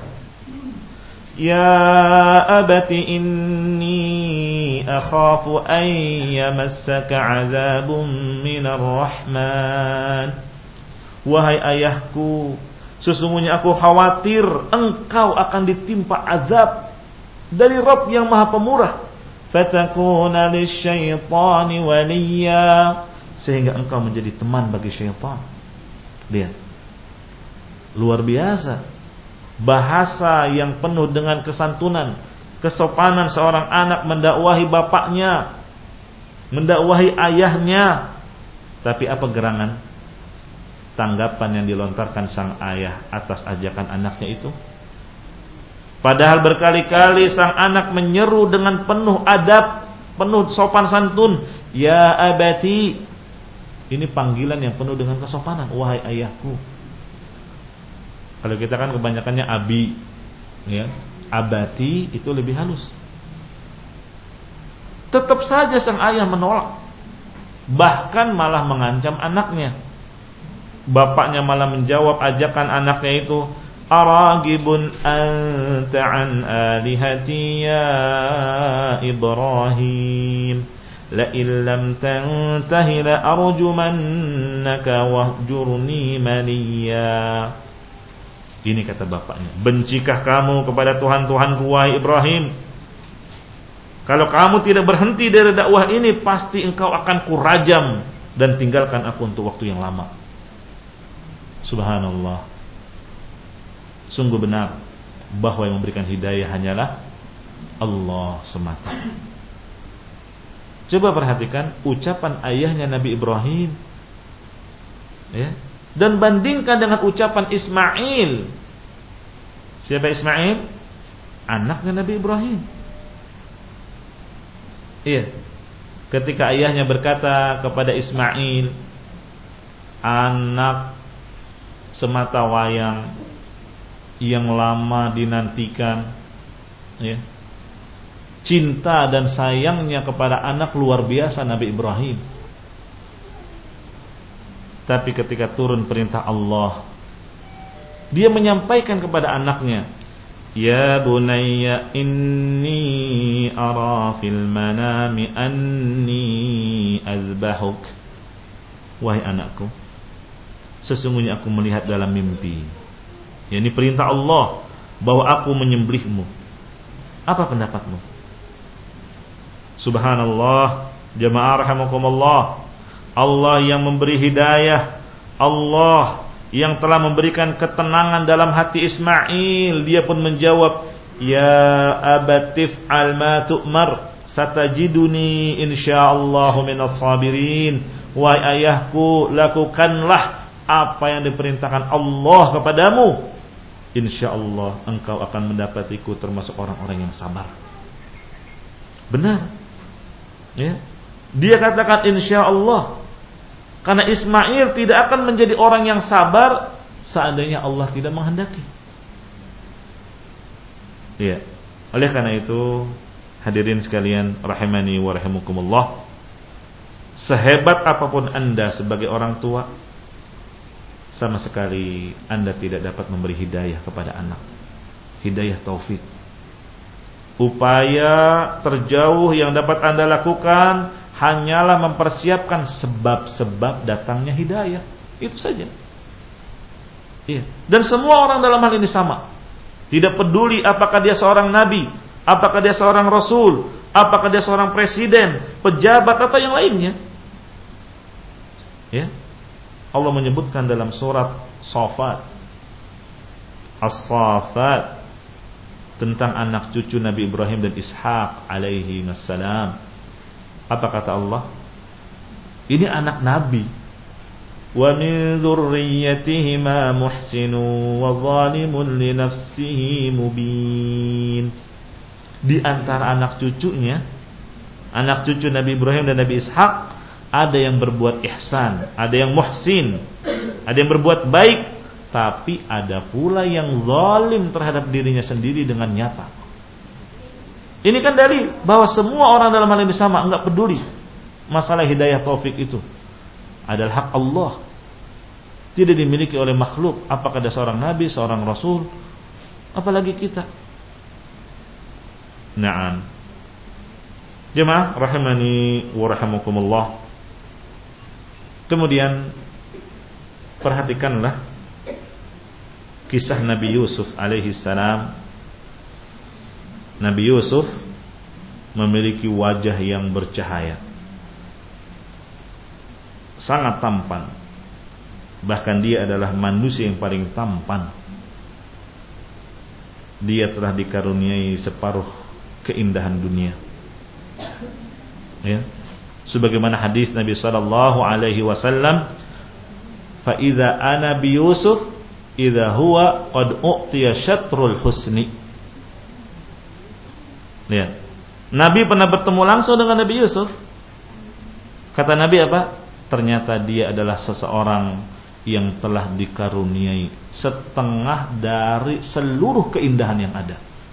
Ya abati inni akhafu an yamassaka azabun minar rahman. Wahai ayahku, sesungguhnya aku khawatir engkau akan ditimpa azab dari Rabb yang Maha Pemurah. Fatakuna lisyaitani waliya, sehingga engkau menjadi teman bagi syaitan. Lihat, luar biasa bahasa yang penuh dengan kesantunan, kesopanan seorang anak mendakwahi bapaknya, mendakwahi ayahnya. Tapi apa gerangan tanggapan yang dilontarkan sang ayah atas ajakan anaknya itu? Padahal berkali-kali sang anak menyeru dengan penuh adab, penuh sopan santun, ya abati. Ini panggilan yang penuh dengan kesopanan, wahai ayahku. Kalau kita kan kebanyakannya abi, ya, abati itu lebih halus. Tetap saja sang ayah menolak, bahkan malah mengancam anaknya. Bapaknya malah menjawab ajakan anaknya itu, aragibun anta an alihati ya Ibrahim, la illam tantahi la arjumannaka wahjurni maliya. Ini kata bapaknya, bencikah kamu kepada Tuhan-Tuhanku wahai Ibrahim? Kalau kamu tidak berhenti dari dakwah ini, pasti engkau akan kurajam dan tinggalkan aku untuk waktu yang lama. Subhanallah. Sungguh benar bahwa yang memberikan hidayah hanyalah Allah semata. Coba perhatikan ucapan ayahnya Nabi Ibrahim, ya, dan bandingkan dengan ucapan Ismail. Siapa Ismail? Anaknya Nabi Ibrahim. Iya. Ketika ayahnya berkata kepada Ismail, anak semata wayang yang lama dinantikan, ya, cinta dan sayangnya kepada anak luar biasa Nabi Ibrahim. Tapi ketika turun perintah Allah, dia menyampaikan kepada anaknya, ya bunayya inni ara fil manami anni azbahuk. Wahai anakku, sesungguhnya aku melihat dalam mimpi, yakni perintah Allah, bahwa aku menyembelihmu. Apa pendapatmu? Subhanallah, jamaah rahimakumullah. Allah yang memberi hidayah, Allah yang telah memberikan ketenangan dalam hati Ismail. Dia pun menjawab, ya abatif al ma tu'mar satajiduni insyaallahu minas sabirin. Wahai ayahku, lakukanlah apa yang diperintahkan Allah kepadamu, insyaallah engkau akan mendapatiku termasuk orang-orang yang sabar. Benar, ya. Dia katakan insyaallah, karena Ismail tidak akan menjadi orang yang sabar seandainya Allah tidak menghendaki. Ya. Oleh karena itu, hadirin sekalian rahimani wa rahimakumullah, sehebat apapun Anda sebagai orang tua, sama sekali Anda tidak dapat memberi hidayah kepada anak, hidayah taufik. Upaya terjauh yang dapat Anda lakukan hanyalah mempersiapkan sebab-sebab datangnya hidayah. Itu saja. Iya. Dan semua orang dalam hal ini sama. Tidak peduli apakah dia seorang nabi, apakah dia seorang rasul, apakah dia seorang presiden, pejabat atau yang lainnya. Ya. Allah menyebutkan dalam surat Shafat, As-Saffat, tentang anak cucu Nabi Ibrahim dan Ishaq alaihi wassalam. Apa kata Allah? Ini anak Nabi. Wa min dzurriyyatihima muhsinun wa zalimun li nafsihi mubin. Di antara anak cucunya, anak cucu Nabi Ibrahim dan Nabi Ishaq, ada yang berbuat ihsan, ada yang muhsin, ada yang berbuat baik, tapi ada pula yang zalim terhadap dirinya sendiri dengan nyata. Ini kan dalil bahwa semua orang dalam hal ini sama, enggak peduli masalah hidayah taufik itu adalah hak Allah, tidak dimiliki oleh makhluk, apakah ada seorang nabi, seorang rasul, apalagi kita. Na'am. Jemaah rahimani wa rahimakumullah. Kemudian perhatikanlah kisah Nabi Yusuf alaihi salam. Nabi Yusuf memiliki wajah yang bercahaya, sangat tampan. Bahkan dia adalah manusia yang paling tampan. Dia telah dikaruniai separuh keindahan dunia. Ya. Sebagaimana hadis Nabi sallallahu alaihi wasallam, "Fa idza ana bi Yusuf idza huwa qad u'tiya syatrul husni." Ya. Nabi pernah bertemu langsung dengan Nabi Yusuf. Kata Nabi apa? Ternyata dia adalah seseorang yang telah dikaruniai setengah dari seluruh keindahan yang ada.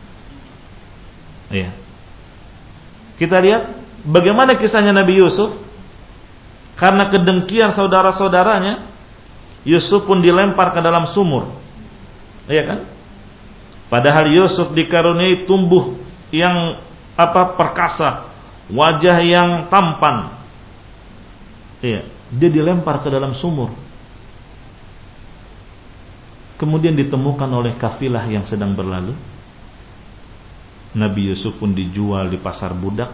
Ya. Kita lihat bagaimana kisahnya Nabi Yusuf. Karena kedengkian saudara-saudaranya, Yusuf pun dilempar ke dalam sumur. Iya kan? Padahal Yusuf dikaruniai tubuh yang perkasa, wajah yang tampan. Iya, dia dilempar ke dalam sumur. Kemudian ditemukan oleh kafilah yang sedang berlalu. Nabi Yusuf pun dijual di pasar budak,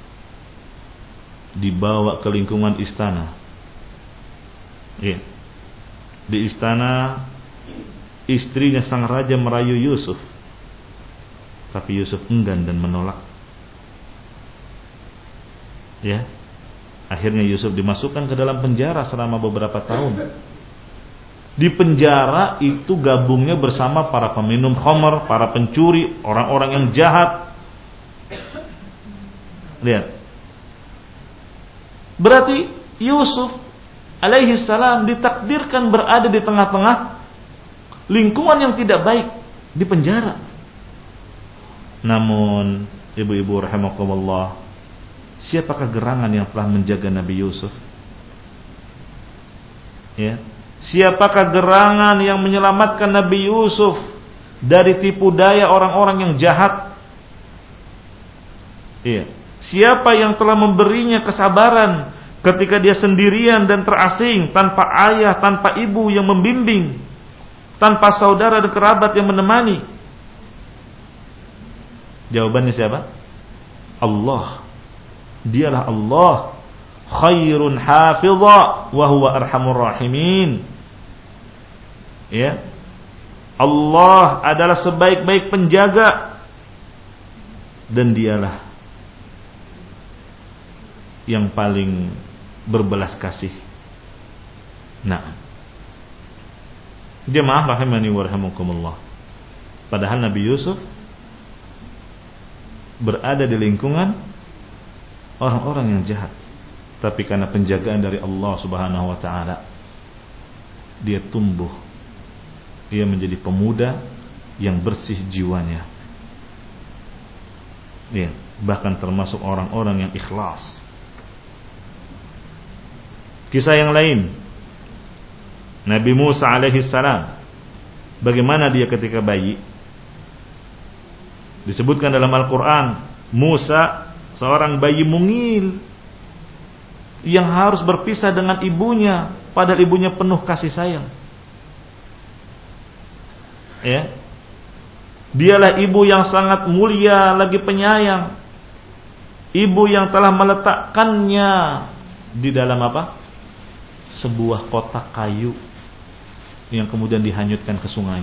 dibawa ke lingkungan istana. Iya. Di istana istrinya sang raja merayu Yusuf, tapi Yusuf enggan dan menolak. Ya. Akhirnya Yusuf dimasukkan ke dalam penjara selama beberapa tahun. Di penjara itu gabungnya bersama para peminum khamr, para pencuri, orang-orang yang jahat. Lihat. Berarti Yusuf alaihi salam ditakdirkan berada di tengah-tengah lingkungan yang tidak baik, di penjara. Namun, ibu-ibu rahimakumullah, siapakah gerangan yang telah menjaga Nabi Yusuf? Ya. Siapakah gerangan yang menyelamatkan Nabi Yusuf dari tipu daya orang-orang yang jahat? Iya. Siapa yang telah memberinya kesabaran ketika dia sendirian dan terasing, tanpa ayah, tanpa ibu yang membimbing, tanpa saudara dan kerabat yang menemani? Jawabannya siapa? Allah. Dialah Allah, khairun hafidha wa huwa arhamur rahimin. Ya. Allah adalah sebaik-baik penjaga dan dialah yang paling berbelas kasih. Nah, jemaah rahimani wa rahimakumullah. Padahal Nabi Yusuf berada di lingkungan orang-orang yang jahat, tapi karena penjagaan dari Allah Subhanahu wa taala, dia tumbuh, dia menjadi pemuda yang bersih jiwanya. Ya, bahkan termasuk orang-orang yang ikhlas. Kisah yang lain, Nabi Musa alaihi salam, bagaimana dia ketika bayi? Disebutkan dalam Al-Quran, Musa seorang bayi mungil yang harus berpisah dengan ibunya, padahal ibunya penuh kasih sayang. Ya. Dialah ibu yang sangat mulia lagi penyayang. Ibu yang telah meletakkannya di dalam apa? Sebuah kotak kayu yang kemudian dihanyutkan ke sungai.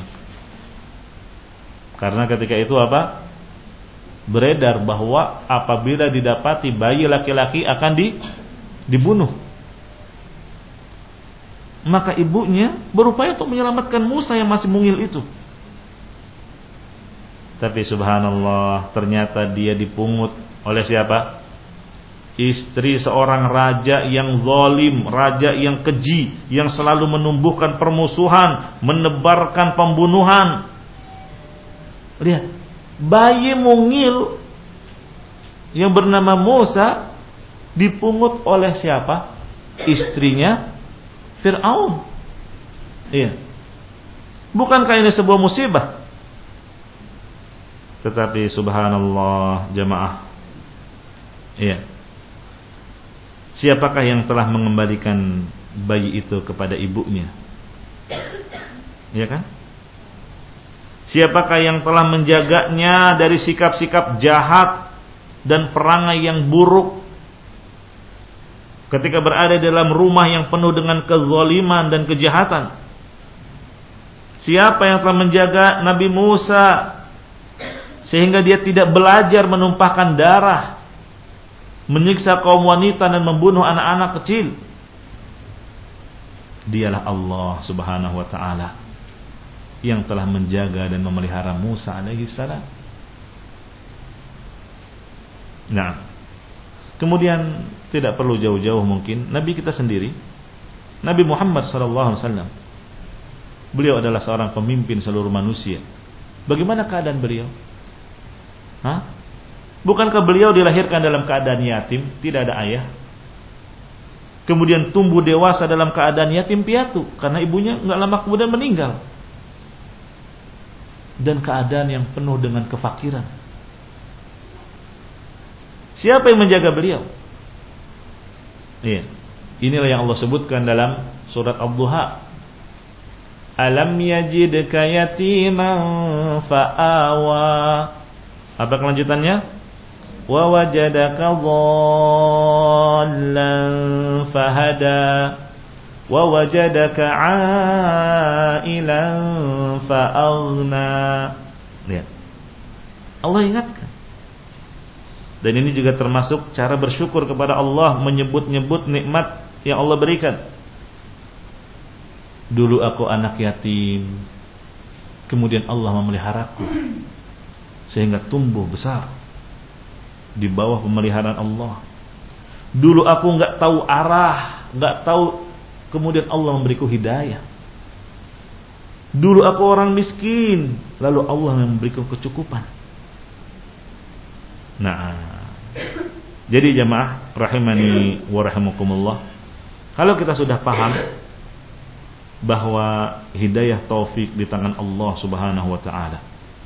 Karena ketika itu apa? Beredar bahwa apabila didapati bayi laki-laki akan dibunuh. Maka ibunya berupaya untuk menyelamatkan Musa yang masih mungil itu. Tapi subhanallah, ternyata dia dipungut oleh siapa? Istri seorang raja yang zalim, raja yang keji, yang selalu menumbuhkan permusuhan, menebarkan pembunuhan. Lihat, bayi mungil yang bernama Musa dipungut oleh siapa? Istrinya Fir'aun. Iya. Bukankah ini sebuah musibah? Tetapi subhanallah jamaah. Iya. Siapakah yang telah mengembalikan bayi itu kepada ibunya? Iya kan? Siapakah yang telah menjaganya dari sikap-sikap jahat dan perangai yang buruk ketika berada dalam rumah yang penuh dengan kezaliman dan kejahatan? Siapa yang telah menjaga Nabi Musa sehingga dia tidak belajar menumpahkan darah, menyiksa kaum wanita dan membunuh anak-anak kecil? Dialah Allah Subhanahu wa ta'ala yang telah menjaga dan memelihara Musa alaihi salam. Nah, kemudian tidak perlu jauh-jauh mungkin Nabi kita sendiri, Nabi Muhammad sallallahu alaihi wasallam. Beliau adalah seorang pemimpin seluruh manusia. Bagaimana keadaan beliau? Bukankah beliau dilahirkan dalam keadaan yatim, tidak ada ayah? Kemudian tumbuh dewasa dalam keadaan yatim piatu karena ibunya enggak lama kemudian meninggal. Dan keadaan yang penuh dengan kefakiran. Siapa yang menjaga beliau? Iya. Inilah yang Allah sebutkan dalam surat Ad-Duha. Alam yajidka yatiman fa'awa. Apa kelanjutannya? Wa wajadaka dhallan fahada. Wa wajadaka 'ailan fa'aghna. Lihat. Allah ingatkan. Dan ini juga termasuk cara bersyukur kepada Allah, menyebut-nyebut nikmat yang Allah berikan. Dulu aku anak yatim, kemudian Allah memeliharaku sehingga tumbuh besar di bawah pemeliharaan Allah. Dulu aku enggak tahu arah, enggak tahu, kemudian Allah memberiku hidayah. Dulu aku orang miskin, lalu Allah memberiku kecukupan. Nah, jadi jamaah rahimani wa rahimakumullah, kalau kita sudah paham bahwa hidayah taufik di tangan Allah Subhanahu wa taala.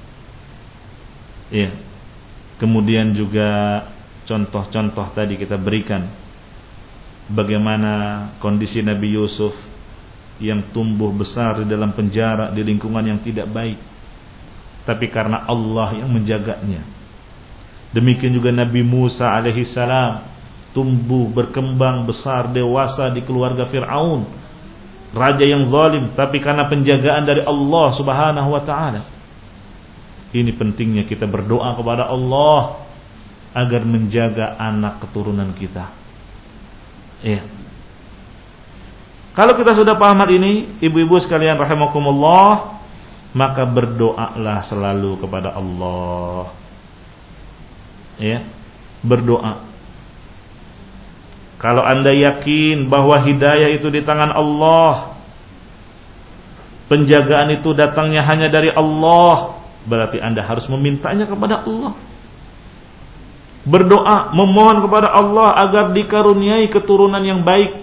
Ya. Kemudian juga contoh-contoh tadi kita berikan bagaimana kondisi Nabi Yusuf yang tumbuh besar di dalam penjara di lingkungan yang tidak baik, tapi karena Allah yang menjaganya. Demikian juga Nabi Musa alaihi salam tumbuh berkembang besar dewasa di keluarga Fir'aun, raja yang zalim, tapi karena penjagaan dari Allah Subhanahu wa taala. Ini pentingnya kita berdoa kepada Allah agar menjaga anak keturunan kita. Iya. Kalau kita sudah paham hal ini, ibu-ibu sekalian rahimakumullah, maka berdoalah selalu kepada Allah. Ya. Berdoa. Kalau Anda yakin bahwa hidayah itu di tangan Allah, penjagaan itu datangnya hanya dari Allah, berarti Anda harus memintanya kepada Allah. Berdoa, memohon kepada Allah agar dikaruniai keturunan yang baik.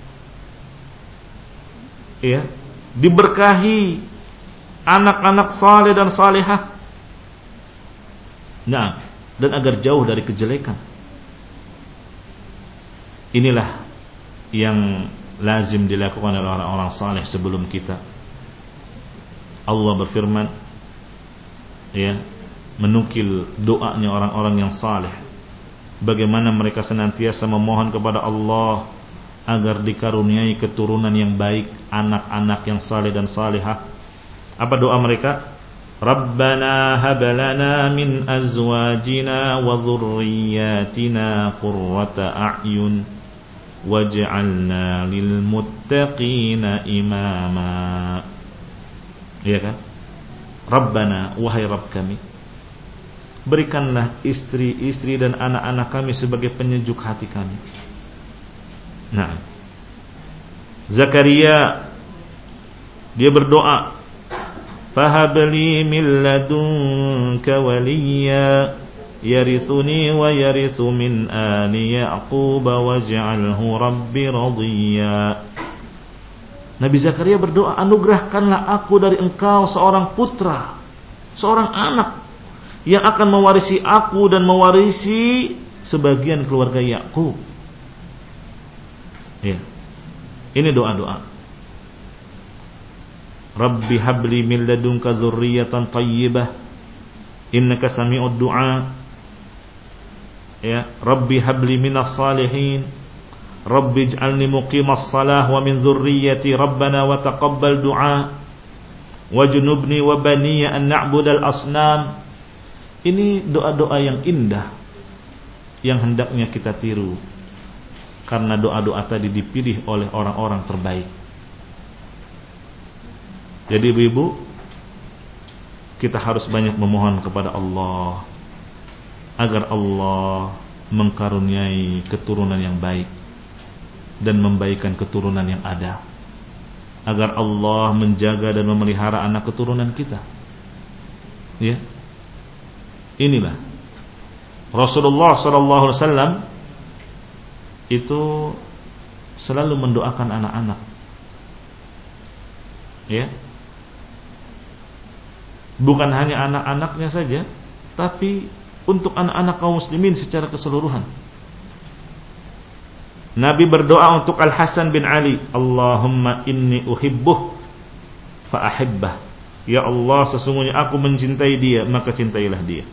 Ya, diberkahi anak-anak saleh dan salihah. Nah, dan agar jauh dari kejelekan. Inilah yang lazim dilakukan oleh orang-orang saleh sebelum kita. Allah berfirman, ya, menukil doanya orang-orang yang saleh, bagaimana mereka senantiasa memohon kepada Allah agar dikaruniai keturunan yang baik, anak-anak yang saleh dan salihah. Apa doa mereka? Rabbana hab lana min azwajina wa dhurriyyatina qurrata a'yun waj'alna lil muttaqina imama. Iya kan? Rabbana, wahai Rabb kami, berikanlah istri-istri dan anak-anak kami sebagai penyejuk hati kami. Nah, Zakaria dia berdoa, fahabli min ladunka waliya yarithuni wa yarithu min ali Ya'qub waj'alhu rabbi radiyya. Nabi Zakaria berdoa, anugerahkanlah aku dari engkau seorang putra, seorang anak yang akan mewarisi aku dan mewarisi sebagian keluarga Ya'qub. Ya. Ini doa-doa. Rabbi habli min ladunka dzurriyyatan thayyibah innaka sami'ud du'a. Ya, Rabbi habli minas salihin. Rabbi ij'alni muqimas shalah wa min dzurriyyati rabbana wa taqabbal du'a. Wajnubni wa baniya an na'budal asnam. Ini doa-doa yang indah yang hendaknya kita tiru, karena doa-doa tadi dipilih oleh orang-orang terbaik. Jadi ibu-ibu, kita harus banyak memohon kepada Allah agar Allah mengkaruniai keturunan yang baik dan membaikkan keturunan yang ada, agar Allah menjaga dan memelihara anak keturunan kita. Ya, inilah Rasulullah SAW itu selalu mendoakan anak-anak. Ya, bukan hanya anak-anaknya saja, tapi untuk anak-anak kaum muslimin secara keseluruhan. Nabi berdoa untuk Al-Hasan bin Ali, Allahumma inni uhibbuh fa ahibbah. Ya Allah, sesungguhnya aku mencintai dia, maka cintailah dia.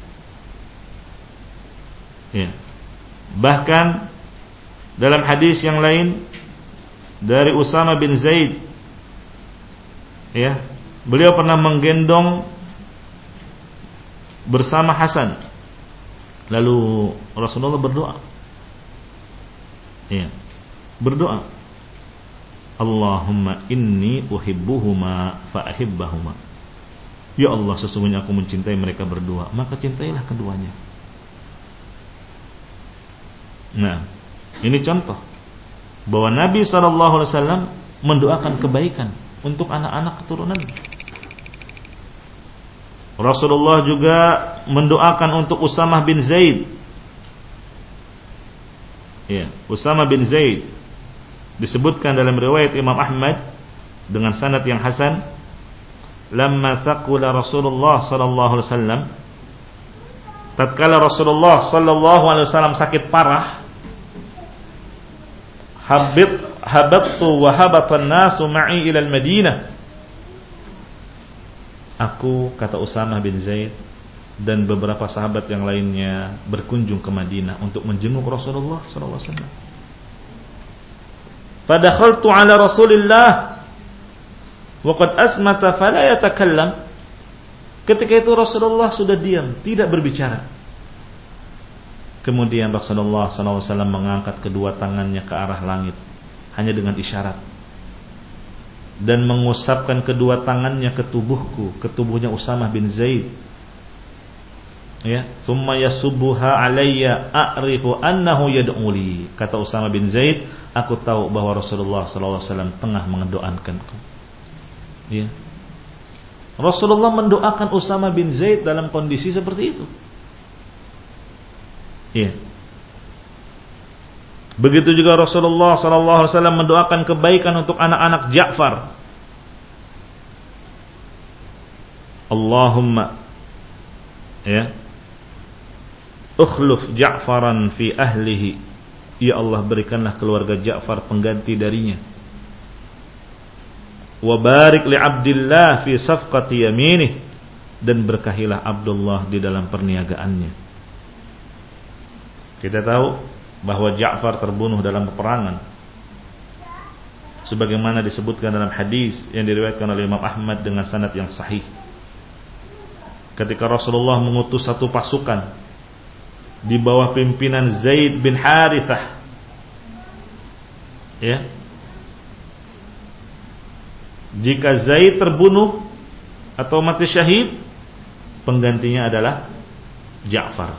Ya. Bahkan dalam hadis yang lain dari Usama bin Zaid, ya, beliau pernah menggendong bersama Hasan. Lalu Rasulullah berdoa. Ya. Berdoa, Allahumma inni uhibbuhuma fa ahibbahuma. Ya Allah, sesungguhnya aku mencintai mereka berdua, maka cintailah keduanya. Nah, ini contoh bahwa Nabi SAW mendoakan kebaikan untuk anak-anak keturunan. Rasulullah juga mendoakan untuk Usamah bin Zaid. Ya, Usamah bin Zaid disebutkan dalam riwayat Imam Ahmad dengan sanad yang hasan, lamma saqula Rasulullah sallallahu alaihi wasallam, tatkala Rasulullah sallallahu alaihi wasallam sakit parah, habattu wa habatan nasu ma'i ila al-Madinah. Aku, kata Usamah bin Zaid, dan beberapa sahabat yang lainnya berkunjung ke Madinah untuk menjenguk Rasulullah sallallahu alaihi wasallam. Fadakhaltu ala Rasulillah wa qad asmata fala yatakallam. Ketika itu Rasulullah sudah diam, tidak berbicara. Kemudian Rasulullah sallallahu alaihi wasallam mengangkat kedua tangannya ke arah langit hanya dengan isyarat, dan mengusapkan kedua tangannya ke tubuhku, ke tubuhnya Usamah bin Zaid. Ya, thumma yasubbuha alayya a'rifu annahu yad'uli. Kata Usamah bin Zaid, aku tahu bahwa Rasulullah sallallahu alaihi wasallam tengah mendoakanku. Ya. Rasulullah mendoakan Usamah bin Zaid dalam kondisi seperti itu. Ya. Begitu juga Rasulullah sallallahu alaihi wasallam mendoakan kebaikan untuk anak-anak Ja'far. Allahumma, ya, ukhluf Ja'faran fi ahlihi. Ya Allah, berikanlah keluarga Ja'far pengganti darinya. Wa barik li Abdillah fi safqati yaminih, dan berkahilah Abdullah di dalam perniagaannya. Kita tahu bahwa Ja'far terbunuh dalam peperangan, sebagaimana disebutkan dalam hadis yang diriwayatkan oleh Imam Ahmad dengan sanad yang sahih. Ketika Rasulullah mengutus satu pasukan di bawah pimpinan Zaid bin Harithah, ya, jika Zaid terbunuh atau mati syahid, penggantinya adalah Ja'far.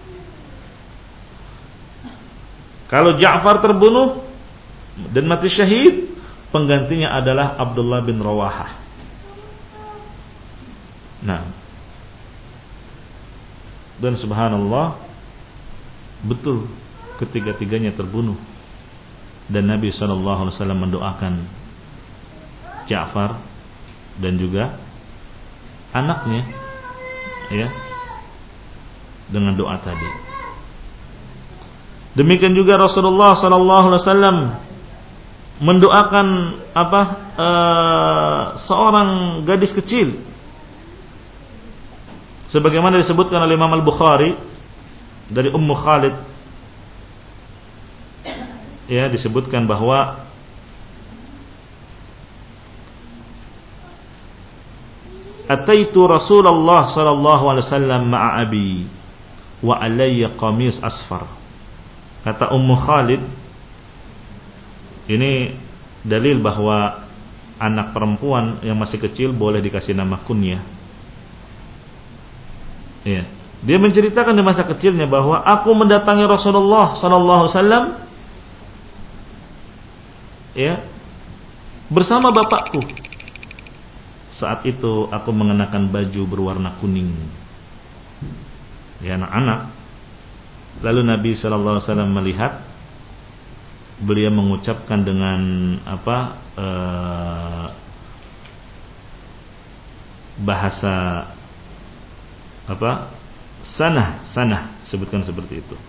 Kalau Ja'far terbunuh dan mati syahid, penggantinya adalah Abdullah bin Rawahah. Nah, Dan subhanallah, betul ketiga-tiganya terbunuh. Dan Nabi SAW mendoakan Ja'far dan juga anaknya, ya, dengan doa tadi. Demikian juga Rasulullah SAW mendoakan seorang gadis kecil, sebagaimana disebutkan oleh Imam Al-Bukhari dari Ummu Khalid, ya, disebutkan bahwa ataitu Rasulullah sallallahu alaihi wasallam ma'a abi wa alayya qamis asfar. Kata Ummu Khalid, ini dalil bahwa anak perempuan yang masih kecil boleh dikasih nama kunyah. Ya. Dia menceritakan di masa kecilnya bahwa aku mendatangi Rasulullah sallallahu alaihi wasallam, ya, bersama bapakku. Saat itu aku mengenakan baju berwarna kuning. Ya, anak-anak. Lalu Nabi sallallahu alaihi wasallam melihat, beliau mengucapkan dengan bahasa sanah, sebutkan seperti itu.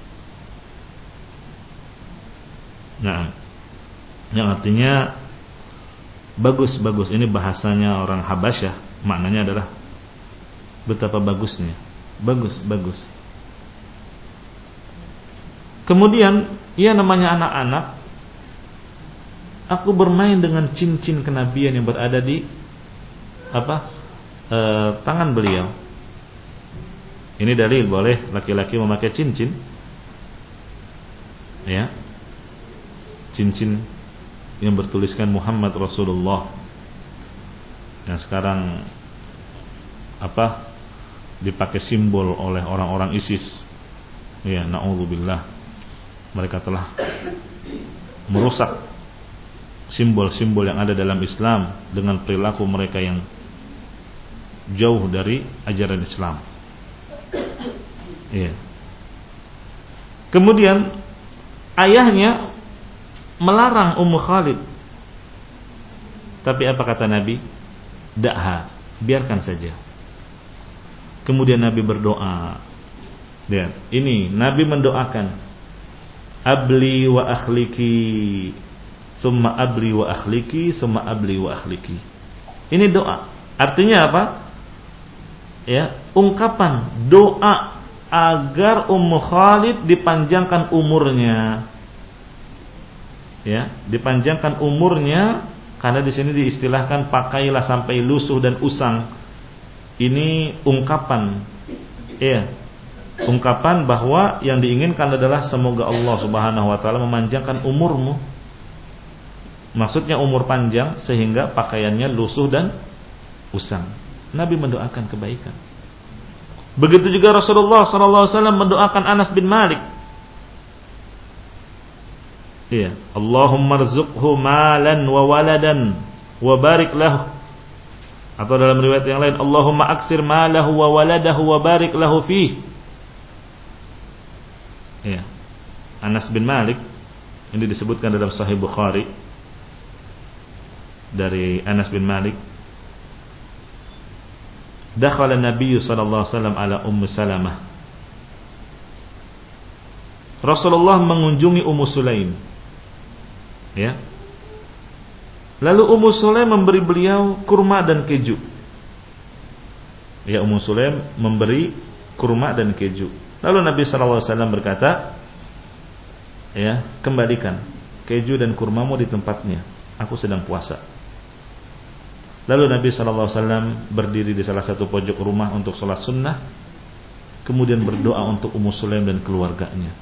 Nah, yang artinya bagus. Ini bahasanya orang Habasyah, maknanya adalah betapa bagusnya. Bagus. Kemudian, ya, namanya anak-anak, aku bermain dengan cincin kenabian yang berada di tangan beliau. Ini dalil boleh laki-laki memakai cincin, ya, cincin yang bertuliskan Muhammad Rasulullah, yang sekarang dipakai simbol oleh orang-orang ISIS. Ya, na'udzubillah, mereka telah merusak simbol-simbol yang ada dalam Islam dengan perilaku mereka yang jauh dari ajaran Islam. Ya. Kemudian ayahnya melarang Ummu Khalid. Tapi apa kata Nabi? Da'ha, biarkan saja. Kemudian Nabi berdoa. Dan ini Nabi mendoakan, abli wa akhliki, summa abli wa akhliki, summa abli wa akhliki. Ini doa. Artinya apa? Ya, ungkapan doa agar Ummu Khalid dipanjangkan umurnya. Ya, dipanjangkan umurnya, karena di sini diistilahkan pakailah sampai lusuh dan usang. Ini ungkapan, ya, ungkapan bahwa yang diinginkan adalah semoga Allah Subhanahu wa taala memanjangkan umurmu. Maksudnya umur panjang sehingga pakaiannya lusuh dan usang. Nabi mendoakan kebaikan. Begitu juga Rasulullah sallallahu alaihi wasallam mendoakan Anas bin Malik. Iya, Allahumma rzuqhu malan wa waladan wa barik lahu. Atau dalam riwayat yang lain, Allahumma aksir malahu wa waladahu wa barik lahu fih. Iya. Anas bin Malik ini disebutkan dalam Sahih Bukhari dari Anas bin Malik, dakhala Nabi sallallahu alaihi wasallam ala Ummu Salamah. Rasulullah mengunjungi Ummu Sulaim. Ya. Lalu Ummu Sulaim memberi beliau kurma dan keju. Ya, Ummu Sulaim memberi kurma dan keju. Lalu Nabi sallallahu alaihi wasallam berkata, ya, kembalikan keju dan kurmamu di tempatnya. Aku sedang puasa. Lalu Nabi SAW berdiri di salah satu pojok rumah untuk sholat sunnah, kemudian berdoa untuk Ummu Sulaim dan keluarganya.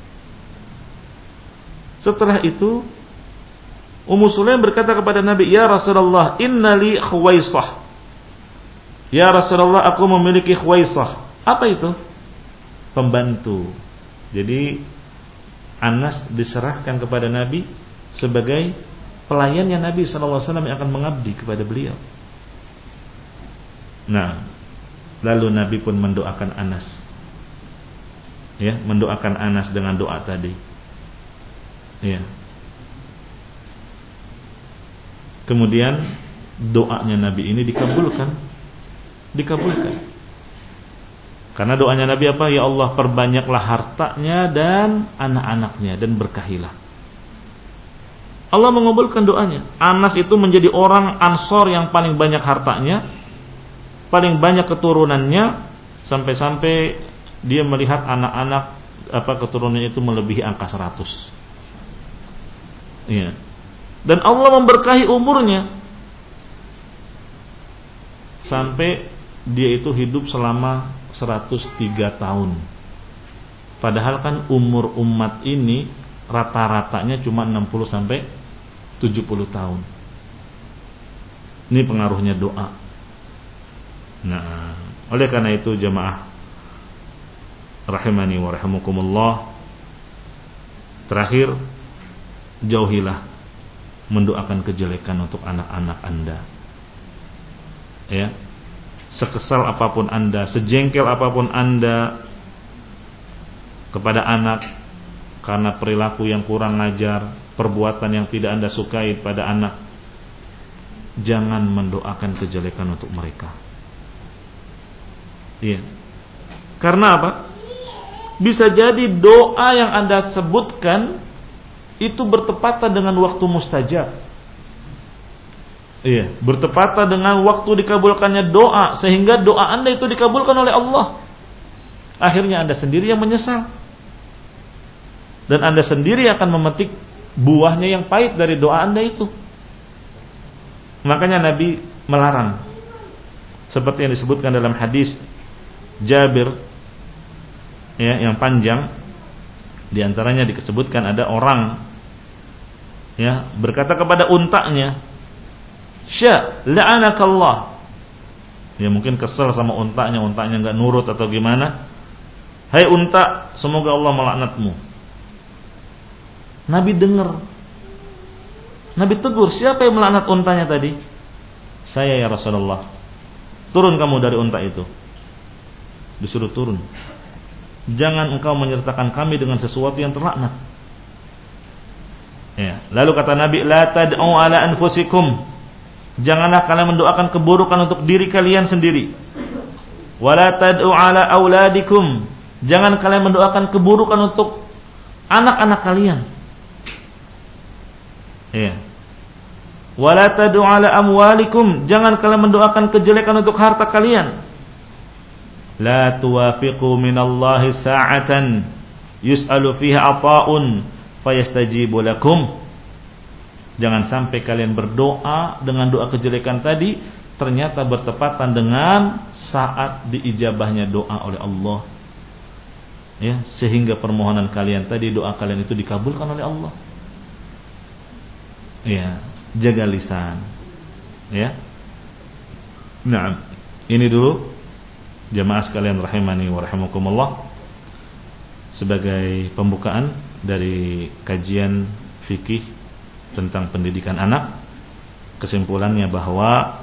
Setelah itu Ummu Sulaim berkata kepada Nabi, ya Rasulullah, inna li khuwaisah. Ya Rasulullah, aku memiliki khuwaisah. Apa itu? Pembantu. Jadi Anas diserahkan kepada Nabi sebagai pelayannya Nabi SAW yang akan mengabdi kepada beliau. Nah, lalu Nabi pun mendoakan Anas. Ya, mendoakan Anas dengan doa tadi. Ya. Kemudian doanya Nabi ini dikabulkan. Karena doanya Nabi apa? Ya Allah, perbanyaklah hartanya dan anak-anaknya dan berkahilah. Allah mengabulkan doanya. Anas itu menjadi orang Ansor yang paling banyak hartanya, paling banyak keturunannya, sampai-sampai dia melihat anak-anak keturunannya itu melebihi angka 100. Iya. Dan Allah memberkahi umurnya sampai dia itu hidup selama 103 tahun. Padahal kan umur umat ini rata-ratanya cuma 60 sampai 70 tahun. Ini pengaruhnya doa. Nah, oleh karena itu jamaah rahimani wa rahimakumullah, terakhir, jauhilah mendoakan kejelekan untuk anak-anak Anda. Ya. Sekesal apapun Anda, sejengkel apapun Anda kepada anak karena perilaku yang kurang ajar, perbuatan yang tidak Anda sukai pada anak, jangan mendoakan kejelekan untuk mereka. Iya. Karena apa? Bisa jadi doa yang Anda sebutkan itu bertepatan dengan waktu mustajab. Iya, bertepatan dengan waktu dikabulkannya doa, sehingga doa Anda itu dikabulkan oleh Allah. Akhirnya Anda sendiri yang menyesal, dan Anda sendiri akan memetik buahnya yang pahit dari doa Anda itu. Makanya Nabi melarang, seperti yang disebutkan dalam hadis Jabir, ya, yang panjang. Di antaranya disebutkan ada orang, ya, berkata kepada untanya, Sya, la'anakallah. Ya, mungkin kesel sama untanya enggak nurut atau gimana. Hai unta, semoga Allah melaknatmu. Nabi dengar. Nabi tegur, siapa yang melaknat untanya tadi? Saya ya Rasulullah. Turun kamu dari unta itu. Disuruh turun. Jangan engkau menyertakan kami dengan sesuatu yang terlaknat. Ya. Lalu kata Nabi, la tad'u ala anfusikum. Janganlah kalian mendoakan keburukan untuk diri kalian sendiri. Wala tad'u ala auladikum. Jangan kalian mendoakan keburukan untuk anak-anak kalian. Ya. Wala tad'u ala amwalikum. Jangan kalian mendoakan kejelekan untuk harta kalian. La tuwafiqu minallahi sa'atan yus'alu fiha ata'un fayastajibu lakum. Jangan sampai kalian berdoa dengan doa kejelekan tadi ternyata bertepatan dengan saat diijabahnya doa oleh Allah. Ya, sehingga permohonan kalian tadi, doa kalian itu dikabulkan oleh Allah. Ya, jaga lisan. Ya. Nah, ini dulu jamaah sekalian rahimani wa rahimakumullah, sebagai pembukaan dari kajian fikih tentang pendidikan anak. Kesimpulannya bahwa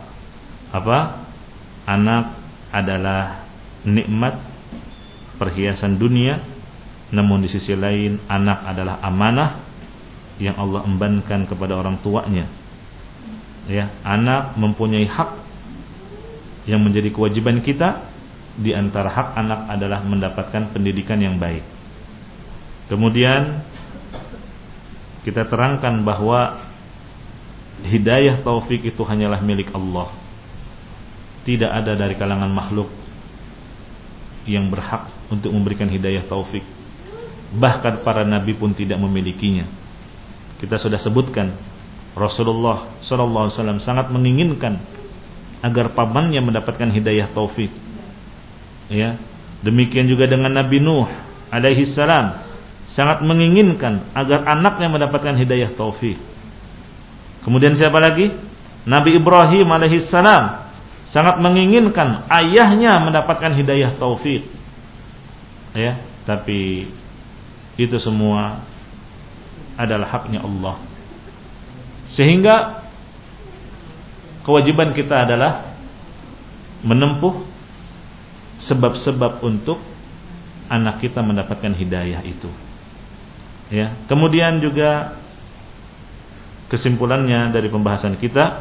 anak adalah nikmat, perhiasan dunia, namun di sisi lain anak adalah amanah yang Allah embankan kepada orang tuanya. Ya, anak mempunyai hak yang menjadi kewajiban kita. Di antara hak anak adalah mendapatkan pendidikan yang baik. Kemudian kita terangkan bahwa hidayah taufik itu hanyalah milik Allah. Tidak ada dari kalangan makhluk yang berhak untuk memberikan hidayah taufik. Bahkan para nabi pun tidak memilikinya. Kita sudah sebutkan Rasulullah SAW sangat menginginkan agar pamannya mendapatkan hidayah taufik. Ya, demikian juga dengan Nabi Nuh alaihi salam, sangat menginginkan agar anaknya mendapatkan hidayah taufik. Kemudian siapa lagi? Nabi Ibrahim alaihi salam sangat menginginkan ayahnya mendapatkan hidayah taufik. Ya, tapi itu semua adalah haknya Allah. Sehingga kewajiban kita adalah menempuh sebab-sebab untuk anak kita mendapatkan hidayah itu. Ya, kemudian juga kesimpulannya dari pembahasan kita,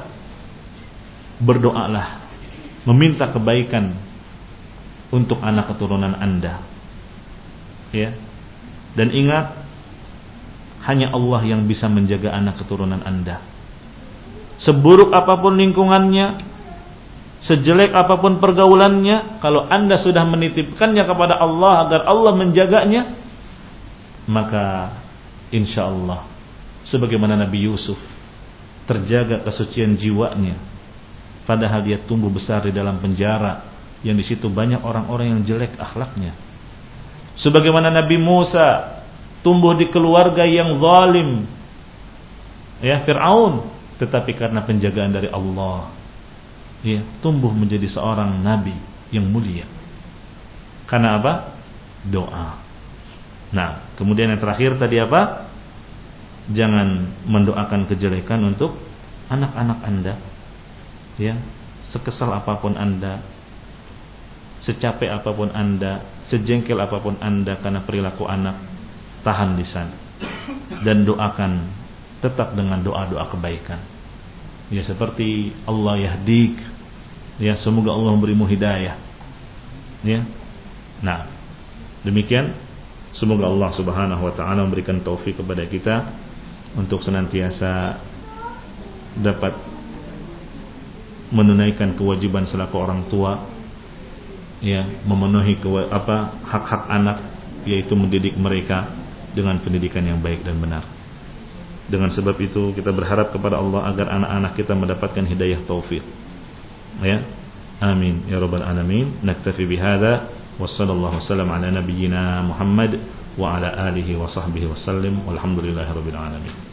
berdoalah, meminta kebaikan untuk anak keturunan Anda. Ya. Dan ingat, hanya Allah yang bisa menjaga anak keturunan Anda. Seburuk apapun lingkungannya, sejelek apapun pergaulannya, kalau Anda sudah menitipkannya kepada Allah agar Allah menjaganya, maka insya Allah sebagaimana Nabi Yusuf terjaga kesucian jiwanya, padahal dia tumbuh besar di dalam penjara yang di situ banyak orang-orang yang jelek akhlaknya. Sebagaimana Nabi Musa tumbuh di keluarga yang zalim, ya, Fir'aun, tetapi karena penjagaan dari Allah, ya, tumbuh menjadi seorang nabi yang mulia. Karena apa? Doa. Nah, kemudian yang terakhir tadi apa? Jangan mendoakan kejelekan untuk anak-anak Anda. Ya, sekesal apapun Anda, secapek apapun Anda, sejengkel apapun Anda karena perilaku anak, tahan lisan dan doakan tetap dengan doa-doa kebaikan. Ya, seperti Allah yahdik, ya, semoga Allah memberimu hidayah. Ya. Nah, demikian, semoga Allah Subhanahu wa taala memberikan taufik kepada kita untuk senantiasa dapat menunaikan kewajiban selaku orang tua, ya, memenuhi hak-hak anak, yaitu mendidik mereka dengan pendidikan yang baik dan benar. Dengan sebab itu kita berharap kepada Allah agar anak-anak kita mendapatkan hidayah taufik. Ya. Amin ya rabbal alamin. Naktafi bihadza wa sallallahu wasallam ala nabiyyina Muhammad wa ala alihi wa sahbihi wasallam walhamdulillahirabbil alamin.